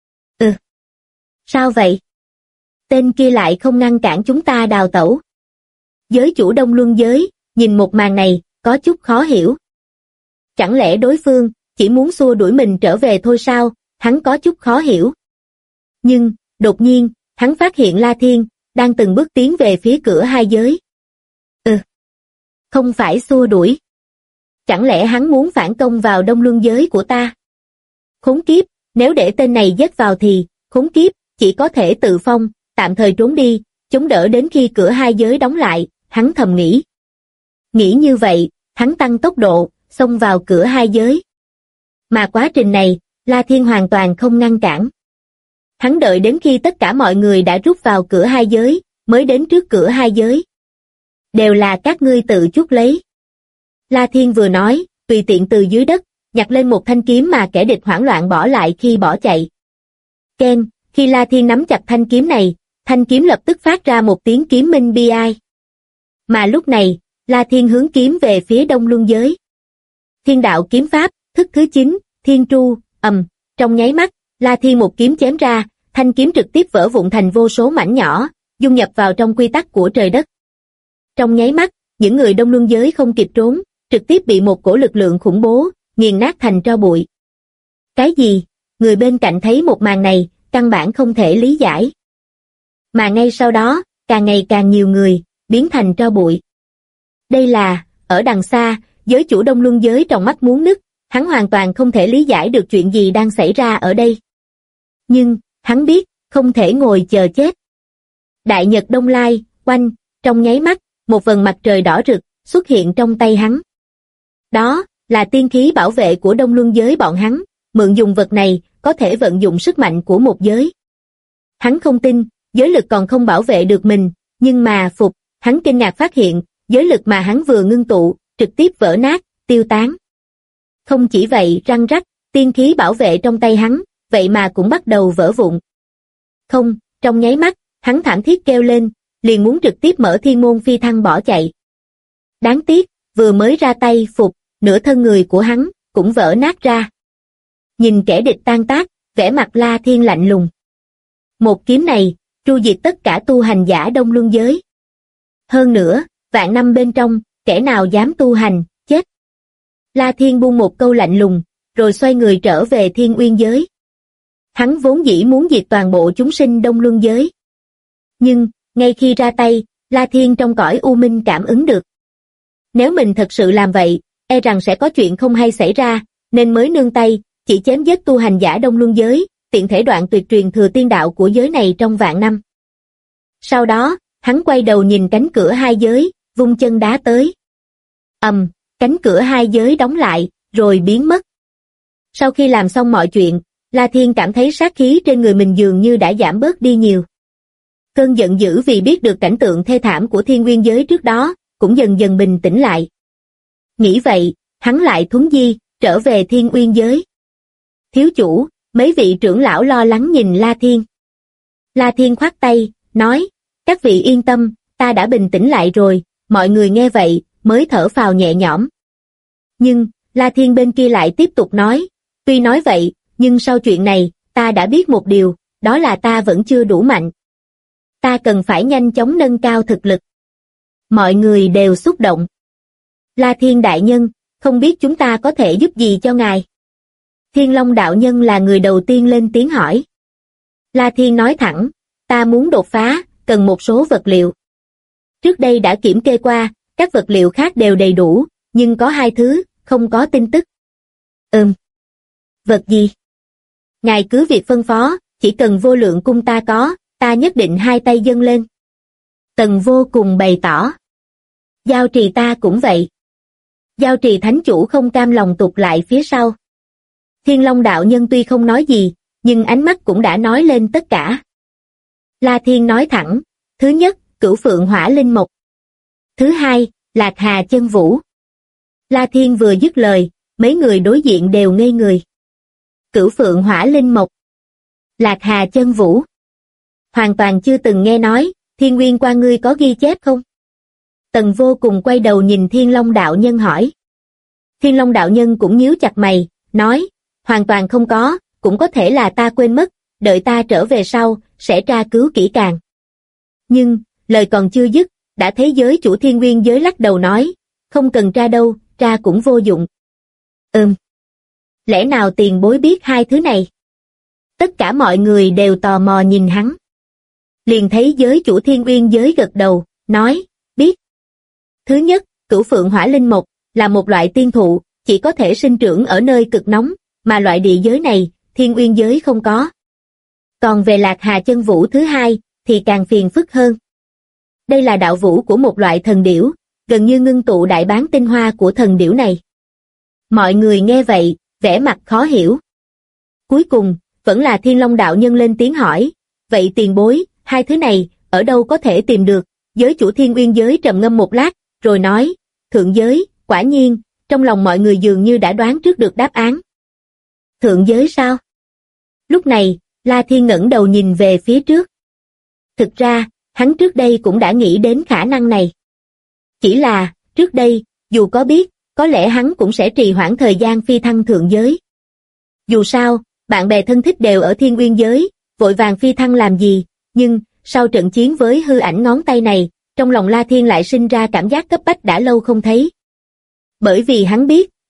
Sao vậy? Tên kia lại không ngăn cản chúng ta đào tẩu. Giới chủ Đông Luân giới, nhìn một màn này, có chút khó hiểu. Chẳng lẽ đối phương, chỉ muốn xua đuổi mình trở về thôi sao? Hắn có chút khó hiểu. Nhưng, đột nhiên, hắn phát hiện La Thiên, đang từng bước tiến về phía cửa hai giới. Không phải xua đuổi. Chẳng lẽ hắn muốn phản công vào Đông Luân giới của ta? Khốn kiếp, nếu để tên này dết vào thì, khốn kiếp, chỉ có thể tự phong, tạm thời trốn đi, chống đỡ đến khi cửa hai giới đóng lại, hắn thầm nghĩ. Nghĩ như vậy, hắn tăng tốc độ, xông vào cửa hai giới. Mà quá trình này, La Thiên hoàn toàn không ngăn cản. Hắn đợi đến khi tất cả mọi người đã rút vào cửa hai giới, mới đến trước cửa hai giới. Đều là các ngươi tự chuốc lấy. La Thiên vừa nói, tùy tiện từ dưới đất, nhặt lên một thanh kiếm mà kẻ địch hoảng loạn bỏ lại khi bỏ chạy. Ken, khi La Thiên nắm chặt thanh kiếm này, thanh kiếm lập tức phát ra một tiếng kiếm minh bi ai. Mà lúc này, La Thiên hướng kiếm về phía Đông Luân giới. Thiên đạo kiếm pháp, thức thứ 9, Thiên Tru, trong nháy mắt, La Thiên một kiếm chém ra, thanh kiếm trực tiếp vỡ vụn thành vô số mảnh nhỏ, dung nhập vào trong quy tắc của trời đất. Trong nháy mắt, những người Đông Luân giới không kịp trốn, trực tiếp bị một cổ lực lượng khủng bố, nghiền nát thành tro bụi. Cái gì? Người bên cạnh thấy một màn này, căn bản không thể lý giải. Mà ngay sau đó, càng ngày càng nhiều người, biến thành tro bụi. Đây là, ở đằng xa, giới chủ Đông Luân giới trong mắt muốn nứt, hắn hoàn toàn không thể lý giải được chuyện gì đang xảy ra ở đây. Nhưng, hắn biết, không thể ngồi chờ chết. Đại nhật đông lai, oanh, trong nháy mắt, một vầng mặt trời đỏ rực, xuất hiện trong tay hắn. Đó, là tiên khí bảo vệ của Đông Luân giới bọn hắn, mượn dùng vật này, có thể vận dụng sức mạnh của một giới. Hắn không tin, giới lực còn không bảo vệ được mình, nhưng mà phục, hắn kinh ngạc phát hiện, giới lực mà hắn vừa ngưng tụ, trực tiếp vỡ nát, tiêu tán. Không chỉ vậy, răng rắc, tiên khí bảo vệ trong tay hắn, vậy mà cũng bắt đầu vỡ vụn. Không, trong nháy mắt, hắn thảm thiết kêu lên, liền muốn trực tiếp mở thiên môn phi thăng bỏ chạy. Đáng tiếc, vừa mới ra tay phục, nửa thân người của hắn, cũng vỡ nát ra. Nhìn kẻ địch tan tác, vẻ mặt La Thiên lạnh lùng. Một kiếm này, tru diệt tất cả tu hành giả Đông Luân giới. Hơn nữa, vạn năm bên trong, kẻ nào dám tu hành, chết. La Thiên buông một câu lạnh lùng, rồi xoay người trở về Thiên Uyên giới. Hắn vốn dĩ muốn diệt toàn bộ chúng sinh Đông Luân giới. Nhưng, ngay khi ra tay, La Thiên trong cõi u minh cảm ứng được. Nếu mình thật sự làm vậy, e rằng sẽ có chuyện không hay xảy ra, nên mới nương tay, chỉ chém giết tu hành giả Đông Luân giới, tiện thể đoạn tuyệt truyền thừa tiên đạo của giới này trong vạn năm. Sau đó, hắn quay đầu nhìn cánh cửa hai giới, vung chân đá tới. Cánh cửa hai giới đóng lại, rồi biến mất. Sau khi làm xong mọi chuyện, La Thiên cảm thấy sát khí trên người mình dường như đã giảm bớt đi nhiều. Cơn giận dữ vì biết được cảnh tượng thê thảm của Thiên Nguyên giới trước đó, cũng dần dần bình tĩnh lại. Nghĩ vậy, hắn lại thuấn di, trở về Thiên Uyên giới. Thiếu chủ, mấy vị trưởng lão lo lắng nhìn La Thiên. La Thiên khoát tay, nói, các vị yên tâm, ta đã bình tĩnh lại rồi, mọi người nghe vậy, mới thở phào nhẹ nhõm. Nhưng, La Thiên bên kia lại tiếp tục nói, tuy nói vậy, nhưng sau chuyện này, ta đã biết một điều, đó là ta vẫn chưa đủ mạnh. Ta cần phải nhanh chóng nâng cao thực lực. Mọi người đều xúc động. La Thiên đại nhân, không biết chúng ta có thể giúp gì cho ngài? Thiên Long đạo nhân là người đầu tiên lên tiếng hỏi. La Thiên nói thẳng, ta muốn đột phá, cần một số vật liệu. Trước đây đã kiểm kê qua, các vật liệu khác đều đầy đủ, nhưng có hai thứ, không có tin tức. Vật gì? Ngài cứ việc phân phó, chỉ cần vô lượng cung ta có, ta nhất định hai tay dâng lên. Tần Vô cùng bày tỏ. Giao trì ta cũng vậy. Giao trì thánh chủ không cam lòng tụt lại phía sau. Thiên Long đạo nhân tuy không nói gì, nhưng ánh mắt cũng đã nói lên tất cả. La Thiên nói thẳng, thứ nhất, Cửu Phượng Hỏa Linh Mộc. Thứ hai, Lạc Hà Chân Vũ. La Thiên vừa dứt lời, mấy người đối diện đều ngây người. Cửu Phượng Hỏa Linh Mộc, Lạc Hà Chân Vũ. Hoàn toàn chưa từng nghe nói, Thiên Nguyên qua ngươi có ghi chép không? Tần Vô cùng quay đầu nhìn Thiên Long đạo nhân hỏi. Thiên Long đạo nhân cũng nhíu chặt mày, nói, hoàn toàn không có, cũng có thể là ta quên mất, đợi ta trở về sau, sẽ tra cứu kỹ càng. Nhưng, lời còn chưa dứt, đã thấy giới chủ Thiên Nguyên giới lắc đầu nói, không cần tra đâu, tra cũng vô dụng. Lẽ nào tiền bối biết hai thứ này? Tất cả mọi người đều tò mò nhìn hắn. Liền thấy giới chủ Thiên Nguyên giới gật đầu, nói, biết. Thứ nhất, Cửu Phượng Hỏa Linh Mộc, là một loại tiên thụ, chỉ có thể sinh trưởng ở nơi cực nóng, mà loại địa giới này, Thiên Nguyên giới không có. Còn về Lạc Hà Chân Vũ thứ hai, thì càng phiền phức hơn. Đây là đạo vũ của một loại thần điểu, gần như ngưng tụ đại bán tinh hoa của thần điểu này. Mọi người nghe vậy, vẻ mặt khó hiểu. Cuối cùng, vẫn là Thiên Long đạo nhân lên tiếng hỏi, vậy tiền bối, hai thứ này, ở đâu có thể tìm được? Giới chủ Thiên Uyên giới trầm ngâm một lát, rồi nói, thượng giới, quả nhiên, trong lòng mọi người dường như đã đoán trước được đáp án. Thượng giới sao? Lúc này, La Thiên ngẩng đầu nhìn về phía trước. Thực ra, hắn trước đây cũng đã nghĩ đến khả năng này. Chỉ là, trước đây, dù có biết, có lẽ hắn cũng sẽ trì hoãn thời gian phi thăng thượng giới. Dù sao, bạn bè thân thích đều ở Thiên Uyên giới, vội vàng phi thăng làm gì, nhưng, sau trận chiến với hư ảnh ngón tay này, trong lòng La Thiên lại sinh ra cảm giác cấp bách đã lâu không thấy. Bởi vì hắn biết,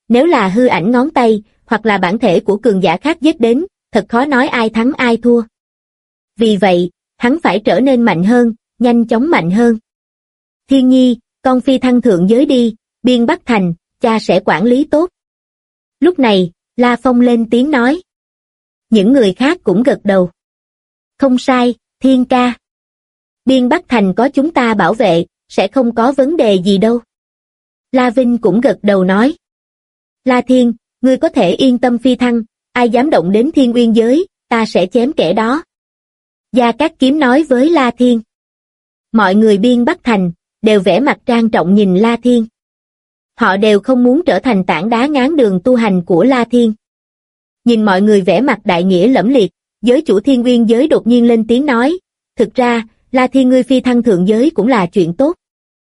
nếu là hư ảnh ngón tay, hoặc là bản thể của cường giả khác giết đến, thật khó nói ai thắng ai thua. Vì vậy, hắn phải trở nên mạnh hơn, nhanh chóng mạnh hơn. Thiên Nhi, con phi thăng thượng giới đi, Biên Bắc Thành, cha sẽ quản lý tốt. Lúc này, La Phong lên tiếng nói. Những người khác cũng gật đầu. Không sai, Thiên ca. Biên Bắc Thành có chúng ta bảo vệ, sẽ không có vấn đề gì đâu. La Vinh cũng gật đầu nói. La Thiên, ngươi có thể yên tâm phi thăng, ai dám động đến Thiên Uyên giới, ta sẽ chém kẻ đó. Gia Cát Kiếm nói với La Thiên. Mọi người Biên Bắc Thành, đều vẽ mặt trang trọng nhìn La Thiên. Họ đều không muốn trở thành tảng đá ngáng đường tu hành của La Thiên. Nhìn mọi người vẽ mặt đại nghĩa lẫm liệt, giới chủ Thiên Uyên giới đột nhiên lên tiếng nói, thực ra, La Thiên ngươi phi thăng thượng giới cũng là chuyện tốt.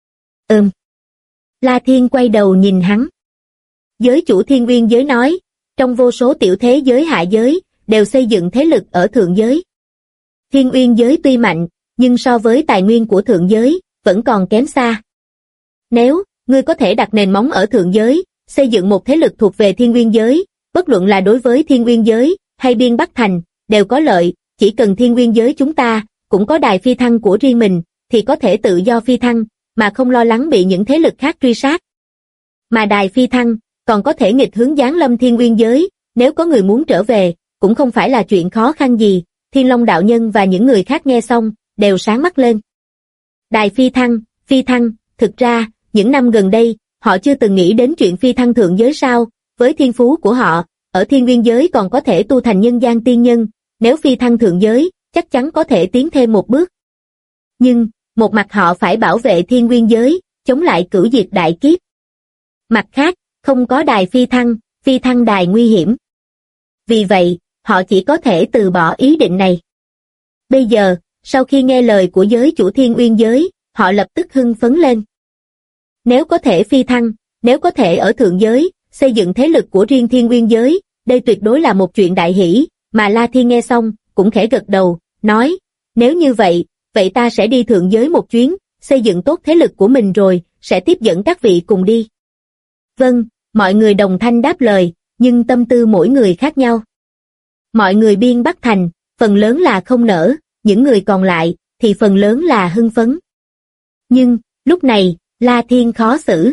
La Thiên quay đầu nhìn hắn. Giới chủ Thiên Uyên giới nói, trong vô số tiểu thế giới hạ giới, đều xây dựng thế lực ở thượng giới. Thiên Uyên giới tuy mạnh, nhưng so với tài nguyên của thượng giới, vẫn còn kém xa. Nếu, ngươi có thể đặt nền móng ở thượng giới, xây dựng một thế lực thuộc về Thiên Uyên giới, bất luận là đối với Thiên Uyên giới, hay Biên Bắc Thành, đều có lợi, chỉ cần Thiên Uyên giới chúng ta, cũng có đài phi thăng của riêng mình, thì có thể tự do phi thăng, mà không lo lắng bị những thế lực khác truy sát. Mà đài phi thăng, còn có thể nghịch hướng giáng lâm Thiên Uyên giới, nếu có người muốn trở về, cũng không phải là chuyện khó khăn gì. Thiên Long đạo nhân và những người khác nghe xong, đều sáng mắt lên. Đài phi thăng, thực ra, những năm gần đây, họ chưa từng nghĩ đến chuyện phi thăng thượng giới sao, với thiên phú của họ, ở Thiên Nguyên giới còn có thể tu thành nhân gian tiên nhân, nếu phi thăng thượng giới, chắc chắn có thể tiến thêm một bước. Nhưng, một mặt họ phải bảo vệ Thiên Nguyên giới, chống lại cửu diệt đại kiếp. Mặt khác, không có đài phi thăng đài nguy hiểm. Vì vậy, họ chỉ có thể từ bỏ ý định này. Bây giờ, sau khi nghe lời của giới chủ Thiên Uyên giới, họ lập tức hưng phấn lên. Nếu có thể phi thăng, nếu có thể ở thượng giới, xây dựng thế lực của riêng Thiên Uyên giới, đây tuyệt đối là một chuyện đại hỷ, mà La Thiên nghe xong, cũng khẽ gật đầu, nói, nếu như vậy, vậy ta sẽ đi thượng giới một chuyến, xây dựng tốt thế lực của mình rồi, sẽ tiếp dẫn các vị cùng đi. Vâng, mọi người đồng thanh đáp lời, nhưng tâm tư mỗi người khác nhau. Mọi người Biên Bắc Thành, phần lớn là không nỡ, những người còn lại, thì phần lớn là hưng phấn. Nhưng, lúc này, La Thiên khó xử.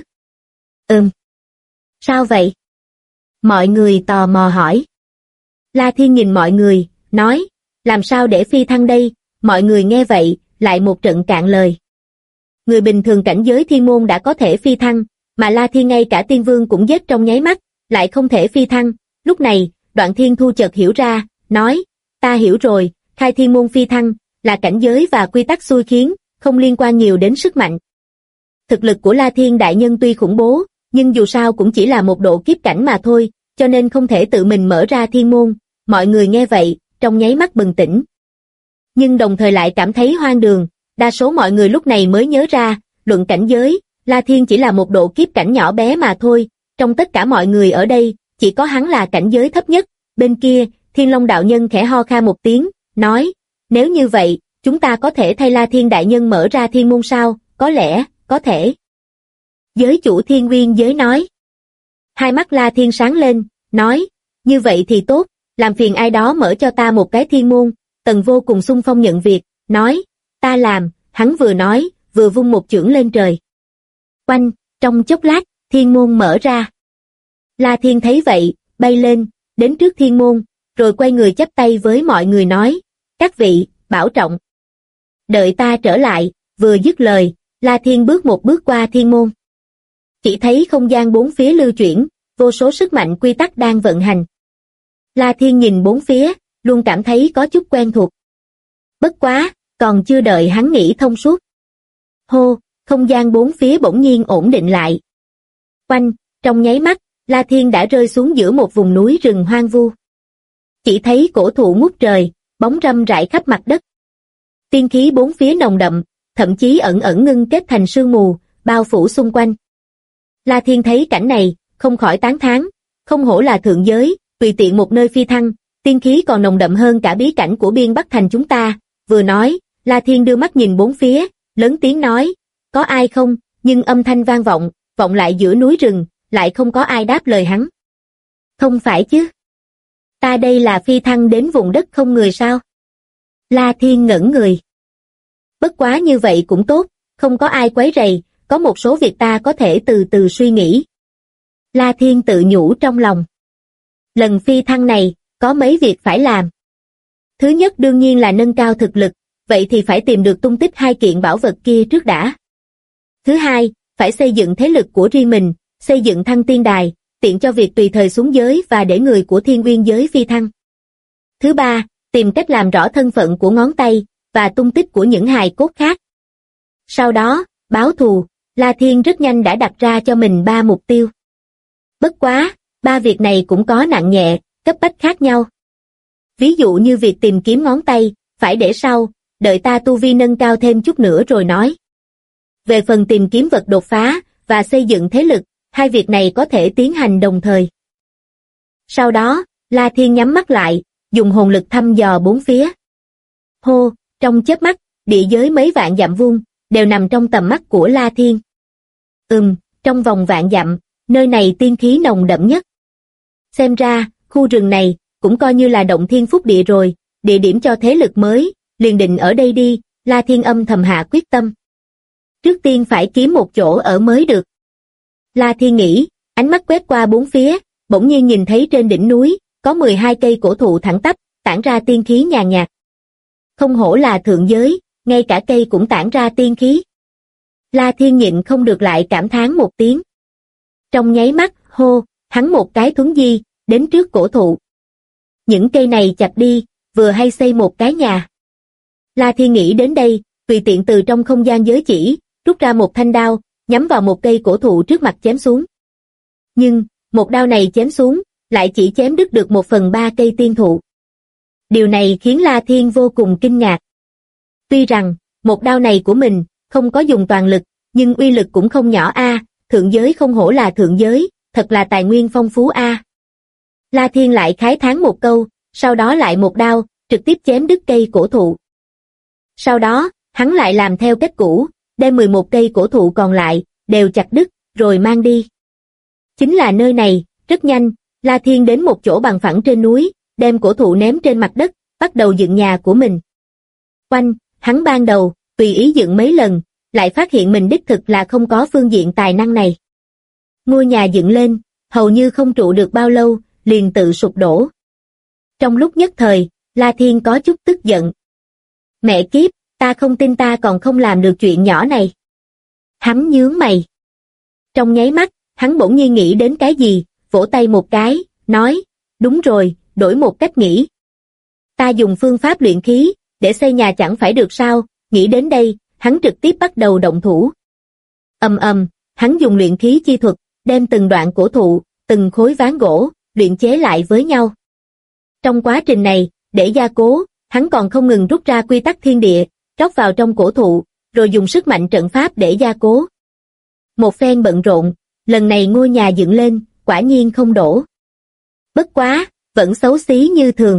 Sao vậy? Mọi người tò mò hỏi. La Thiên nhìn mọi người, nói, làm sao để phi thăng đây? Mọi người nghe vậy, lại một trận cạn lời. Người bình thường cảnh giới thiên môn đã có thể phi thăng, mà La Thiên ngay cả tiên vương cũng giết trong nháy mắt, lại không thể phi thăng. Lúc này, Đoạn Thiên Thu chợt hiểu ra, nói, ta hiểu rồi, khai thiên môn phi thăng, là cảnh giới và quy tắc xui khiến, không liên quan nhiều đến sức mạnh. Thực lực của La Thiên đại nhân tuy khủng bố, nhưng dù sao cũng chỉ là một độ kiếp cảnh mà thôi, cho nên không thể tự mình mở ra thiên môn. Mọi người nghe vậy, trong nháy mắt bừng tỉnh. Nhưng đồng thời lại cảm thấy hoang đường, đa số mọi người lúc này mới nhớ ra, luận cảnh giới, La Thiên chỉ là một độ kiếp cảnh nhỏ bé mà thôi, trong tất cả mọi người ở đây, chỉ có hắn là cảnh giới thấp nhất. Bên kia, Thiên Long đạo nhân khẽ ho kha một tiếng, nói, nếu như vậy, chúng ta có thể thay La Thiên đại nhân mở ra thiên môn sao? Có lẽ, có thể. Giới chủ Thiên Nguyên giới nói. Hai mắt La Thiên sáng lên, nói, như vậy thì tốt, làm phiền ai đó mở cho ta một cái thiên môn. Tần Vô cùng xung phong nhận việc, nói, ta làm. Hắn vừa nói, vừa vung một chưởng lên trời. Oanh, trong chốc lát, thiên môn mở ra. La Thiên thấy vậy, bay lên, đến trước thiên môn, rồi quay người chắp tay với mọi người nói, các vị, bảo trọng. Đợi ta trở lại, vừa dứt lời, La Thiên bước một bước qua thiên môn. Chỉ thấy không gian bốn phía lưu chuyển, vô số sức mạnh quy tắc đang vận hành. La Thiên nhìn bốn phía, luôn cảm thấy có chút quen thuộc. Bất quá, còn chưa đợi hắn nghĩ thông suốt. Hô, không gian bốn phía bỗng nhiên ổn định lại. Oanh, trong nháy mắt, La Thiên đã rơi xuống giữa một vùng núi rừng hoang vu. Chỉ thấy cổ thụ ngút trời, bóng râm rải khắp mặt đất. Tiên khí bốn phía nồng đậm, thậm chí ẩn ẩn ngưng kết thành sương mù, bao phủ xung quanh. La Thiên thấy cảnh này, không khỏi tán thán, không hổ là thượng giới, tùy tiện một nơi phi thăng, tiên khí còn nồng đậm hơn cả bí cảnh của Biên Bắc Thành chúng ta. Vừa nói, La Thiên đưa mắt nhìn bốn phía, lớn tiếng nói, có ai không? Nhưng âm thanh vang vọng, vọng lại giữa núi rừng, lại không có ai đáp lời hắn. Không phải chứ? Ta đây là phi thăng đến vùng đất không người sao? La Thiên ngẩn người. Bất quá như vậy cũng tốt, không có ai quấy rầy, có một số việc ta có thể từ từ suy nghĩ. La Thiên tự nhủ trong lòng. Lần phi thăng này, có mấy việc phải làm. Thứ nhất đương nhiên là nâng cao thực lực, vậy thì phải tìm được tung tích hai kiện bảo vật kia trước đã. Thứ hai, phải xây dựng thế lực của riêng mình, xây dựng thăng tiên đài, tiện cho việc tùy thời xuống giới và để người của Thiên Nguyên giới phi thăng. Thứ ba, tìm cách làm rõ thân phận của ngón tay và tung tích của những hài cốt khác. Sau đó, báo thù, La Thiên rất nhanh đã đặt ra cho mình 3 mục tiêu. Bất quá, 3 việc này cũng có nặng nhẹ, cấp bách khác nhau. Ví dụ như việc tìm kiếm ngón tay, phải để sau, đợi ta tu vi nâng cao thêm chút nữa rồi nói. Về phần tìm kiếm vật đột phá và xây dựng thế lực, 2 việc này có thể tiến hành đồng thời. Sau đó, La Thiên nhắm mắt lại, dùng hồn lực thăm dò bốn phía. Hô, trong chớp mắt, địa giới mấy vạn dặm vuông đều nằm trong tầm mắt của La Thiên. Trong vòng vạn dặm, nơi này tiên khí nồng đậm nhất. Xem ra, khu rừng này cũng coi như là động thiên phúc địa rồi, địa điểm cho thế lực mới, liền định ở đây đi, La Thiên âm thầm hạ quyết tâm. Trước tiên phải kiếm một chỗ ở mới được. La Thiên nghĩ, ánh mắt quét qua bốn phía, bỗng nhiên nhìn thấy trên đỉnh núi, có 12 cây cổ thụ thẳng tắp, tản ra tiên khí nhàn nhạt. Không hổ là thượng giới, ngay cả cây cũng tản ra tiên khí. La Thiên nhịn không được lại cảm thán một tiếng. Trong nháy mắt, hắn một cái thuấn di, đến trước cổ thụ. Những cây này chặt đi, vừa hay xây một cái nhà. La Thiên nghĩ đến đây, tùy tiện từ trong không gian giới chỉ, rút ra một thanh đao, nhắm vào một cây cổ thụ trước mặt chém xuống. Nhưng, một đao này chém xuống, lại chỉ chém đứt được 1/3 cây tiên thụ. Điều này khiến La Thiên vô cùng kinh ngạc. Tuy rằng, một đao này của mình, không có dùng toàn lực, nhưng uy lực cũng không nhỏ thượng giới không hổ là thượng giới, thật là tài nguyên phong phú La Thiên lại khái thán một câu, sau đó lại một đao, trực tiếp chém đứt cây cổ thụ. Sau đó, hắn lại làm theo cách cũ, đem 11 cây cổ thụ còn lại, đều chặt đứt, rồi mang đi. Chính là nơi này, rất nhanh, La Thiên đến một chỗ bằng phẳng trên núi, đem cổ thụ ném trên mặt đất, bắt đầu dựng nhà của mình. Hắn ban đầu, tùy ý dựng mấy lần, lại phát hiện mình đích thực là không có phương diện tài năng này. Ngôi nhà dựng lên, hầu như không trụ được bao lâu, liền tự sụp đổ. Trong lúc nhất thời, La Thiên có chút tức giận. Mẹ kiếp, ta không tin ta còn không làm được chuyện nhỏ này. Hắn nhướng mày. Trong nháy mắt, hắn bỗng nhiên nghĩ đến cái gì, vỗ tay một cái, nói, đúng rồi, đổi một cách nghĩ. Ta dùng phương pháp luyện khí, để xây nhà chẳng phải được sao, nghĩ đến đây, hắn trực tiếp bắt đầu động thủ. Hắn dùng luyện khí chi thuật, đem từng đoạn cổ thụ, từng khối ván gỗ, luyện chế lại với nhau. Trong quá trình này, để gia cố, hắn còn không ngừng rút ra quy tắc thiên địa, rót vào trong cổ thụ, rồi dùng sức mạnh trận pháp để gia cố. Một phen bận rộn, lần này ngôi nhà dựng lên, quả nhiên không đổ. Bất quá, vẫn xấu xí như thường.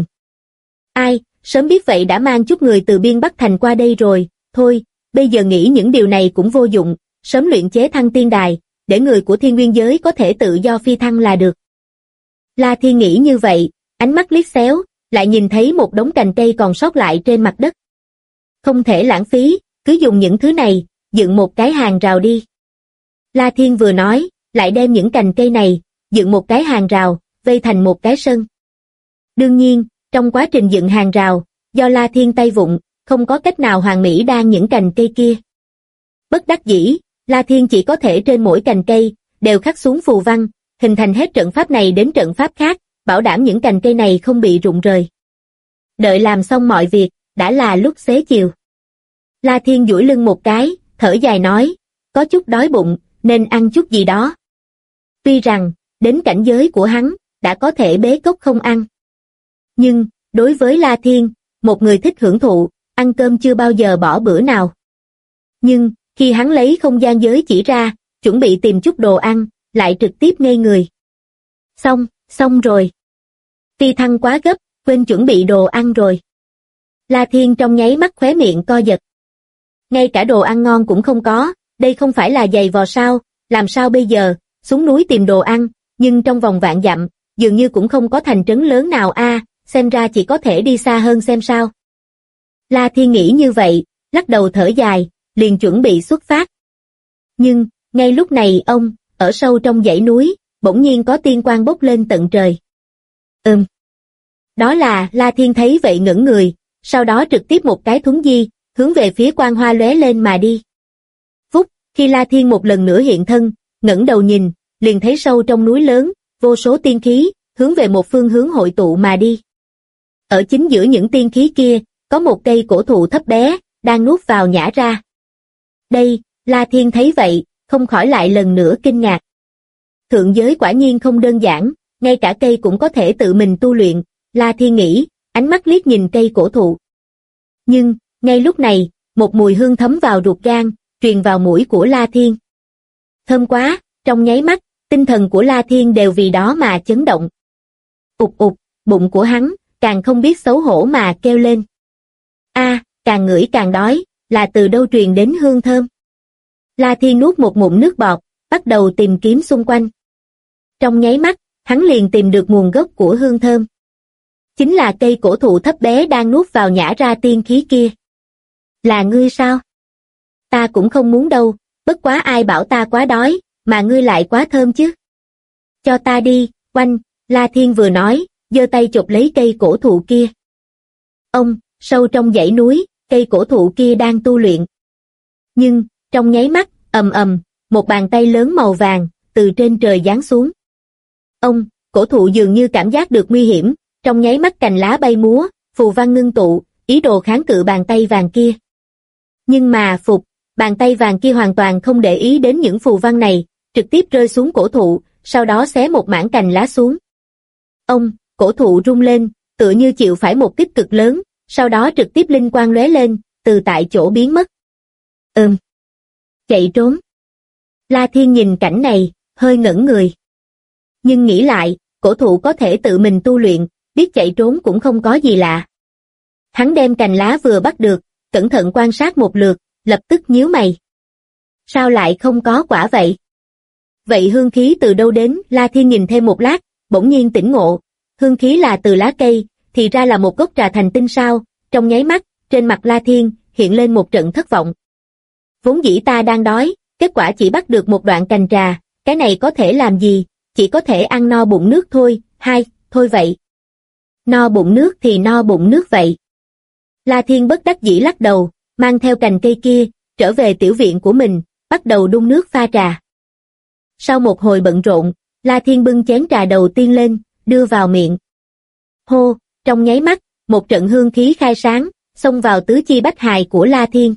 Sớm biết vậy đã mang chút người từ biên Bắc Thành qua đây rồi, thôi, bây giờ nghĩ những điều này cũng vô dụng, sớm luyện chế thăng tiên đài, để người của Thiên Nguyên giới có thể tự do phi thăng là được. La Thiên nghĩ như vậy, ánh mắt liếc xéo, lại nhìn thấy một đống cành cây còn sót lại trên mặt đất. Không thể lãng phí, cứ dùng những thứ này, dựng một cái hàng rào đi. La Thiên vừa nói, lại đem những cành cây này, dựng một cái hàng rào, vây thành một cái sân. Đương nhiên, trong quá trình dựng hàng rào, do La Thiên tay vụng, không có cách nào hoàn mỹ đan những cành cây kia. Bất đắc dĩ, La Thiên chỉ có thể trên mỗi cành cây, đều khắc xuống phù văn, hình thành hết trận pháp này đến trận pháp khác, bảo đảm những cành cây này không bị rụng rời. Đợi làm xong mọi việc, đã là lúc xế chiều. La Thiên duỗi lưng một cái, thở dài nói, có chút đói bụng, nên ăn chút gì đó. Tuy rằng, đến cảnh giới của hắn, đã có thể bế cốc không ăn. Nhưng, đối với La Thiên, một người thích hưởng thụ, ăn cơm chưa bao giờ bỏ bữa nào. Nhưng, khi hắn lấy không gian giới chỉ ra, chuẩn bị tìm chút đồ ăn, lại trực tiếp ngây người. Xong rồi. Phi thăng quá gấp, quên chuẩn bị đồ ăn rồi. La Thiên trong nháy mắt khóe miệng co giật. Ngay cả đồ ăn ngon cũng không có, đây không phải là giày vò sao, làm sao bây giờ, xuống núi tìm đồ ăn, nhưng trong vòng vạn dặm, dường như cũng không có thành trấn lớn nào xem ra chỉ có thể đi xa hơn xem sao. La Thiên nghĩ như vậy, lắc đầu thở dài, liền chuẩn bị xuất phát. Nhưng, ngay lúc này ở sâu trong dãy núi, bỗng nhiên có tiên quang bốc lên tận trời. Đó là, La Thiên thấy vậy ngẩn người, sau đó trực tiếp một cái thuấn di, hướng về phía quang hoa lóe lên mà đi. Phút, khi La Thiên một lần nữa hiện thân, ngẩng đầu nhìn, liền thấy sâu trong núi lớn, vô số tiên khí, hướng về một phương hướng hội tụ mà đi. Ở chính giữa những tiên khí kia, có một cây cổ thụ thấp bé, đang nuốt vào nhả ra. Đây, La Thiên thấy vậy, không khỏi lại lần nữa kinh ngạc. Thượng giới quả nhiên không đơn giản, ngay cả cây cũng có thể tự mình tu luyện, La Thiên nghĩ, ánh mắt liếc nhìn cây cổ thụ. Nhưng, ngay lúc này, một mùi hương thấm vào ruột gan, truyền vào mũi của La Thiên. Thơm quá, trong nháy mắt, tinh thần của La Thiên đều vì đó mà chấn động. Ụt ụt, bụng của hắn, càng không biết xấu hổ mà kêu lên. Càng ngửi càng đói, là từ đâu truyền đến hương thơm. La Thiên nuốt một ngụm nước bọt, bắt đầu tìm kiếm xung quanh. Trong nháy mắt, hắn liền tìm được nguồn gốc của hương thơm. Chính là cây cổ thụ thấp bé đang nuốt vào nhả ra tiên khí kia. Là ngươi sao? Ta cũng không muốn đâu, bất quá ai bảo ta quá đói, mà ngươi lại quá thơm chứ. Cho ta đi, oanh, La Thiên vừa nói, giơ tay chộp lấy cây cổ thụ kia. Sâu trong dãy núi, cây cổ thụ kia đang tu luyện. Nhưng, trong nháy mắt, một bàn tay lớn màu vàng, từ trên trời giáng xuống. Cổ thụ dường như cảm giác được nguy hiểm, trong nháy mắt cành lá bay múa, phù văn ngưng tụ, ý đồ kháng cự bàn tay vàng kia. Nhưng mà bàn tay vàng kia hoàn toàn không để ý đến những phù văn này, trực tiếp rơi xuống cổ thụ, sau đó xé một mảng cành lá xuống. Cổ thụ rung lên, tựa như chịu phải một kích cực lớn, sau đó trực tiếp linh quang lóe lên, từ tại chỗ biến mất. Chạy trốn. La Thiên nhìn cảnh này, hơi ngẩn người. Nhưng nghĩ lại, cổ thụ có thể tự mình tu luyện, biết chạy trốn cũng không có gì lạ. Hắn đem cành lá vừa bắt được, cẩn thận quan sát một lượt, lập tức nhíu mày. Sao lại không có quả vậy? Vậy hương khí từ đâu đến? La Thiên nhìn thêm một lát, bỗng nhiên tỉnh ngộ. Hương khí là từ lá cây, thì ra là một gốc trà thành tinh sao? Trong nháy mắt, trên mặt La Thiên hiện lên một trận thất vọng. Vốn dĩ ta đang đói, kết quả chỉ bắt được một đoạn cành trà, cái này có thể làm gì, chỉ có thể ăn no bụng nước thôi. Thôi vậy. No bụng nước thì no bụng nước vậy. La Thiên bất đắc dĩ lắc đầu, mang theo cành cây kia, trở về tiểu viện của mình, bắt đầu đun nước pha trà. Sau một hồi bận rộn, La Thiên bưng chén trà đầu tiên lên, đưa vào miệng. Hô, trong nháy mắt, một trận hương khí khai sáng, xông vào tứ chi bách hài của La Thiên.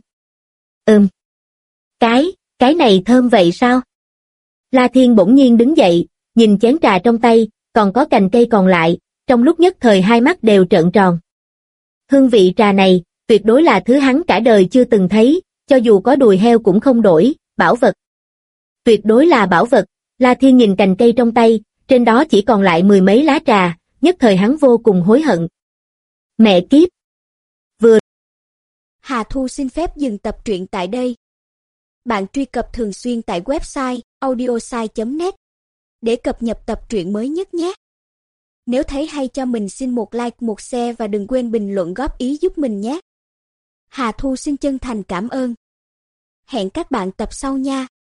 Cái này thơm vậy sao? La Thiên bỗng nhiên đứng dậy, nhìn chén trà trong tay, còn có cành cây còn lại, trong lúc nhất thời hai mắt đều trợn tròn. Hương vị trà này, tuyệt đối là thứ hắn cả đời chưa từng thấy, cho dù có đùi heo cũng không đổi, bảo vật. Tuyệt đối là bảo vật. La Thiên nhìn cành cây trong tay, trên đó chỉ còn lại mười mấy lá trà, nhất thời hắn vô cùng hối hận. Mẹ kiếp! Hà Thu xin phép dừng tập truyện tại đây. Bạn truy cập thường xuyên tại website audiosai.net để cập nhật tập truyện mới nhất nhé. Nếu thấy hay cho mình xin một like, một share và đừng quên bình luận góp ý giúp mình nhé. Hà Thu xin chân thành cảm ơn. Hẹn các bạn tập sau nha.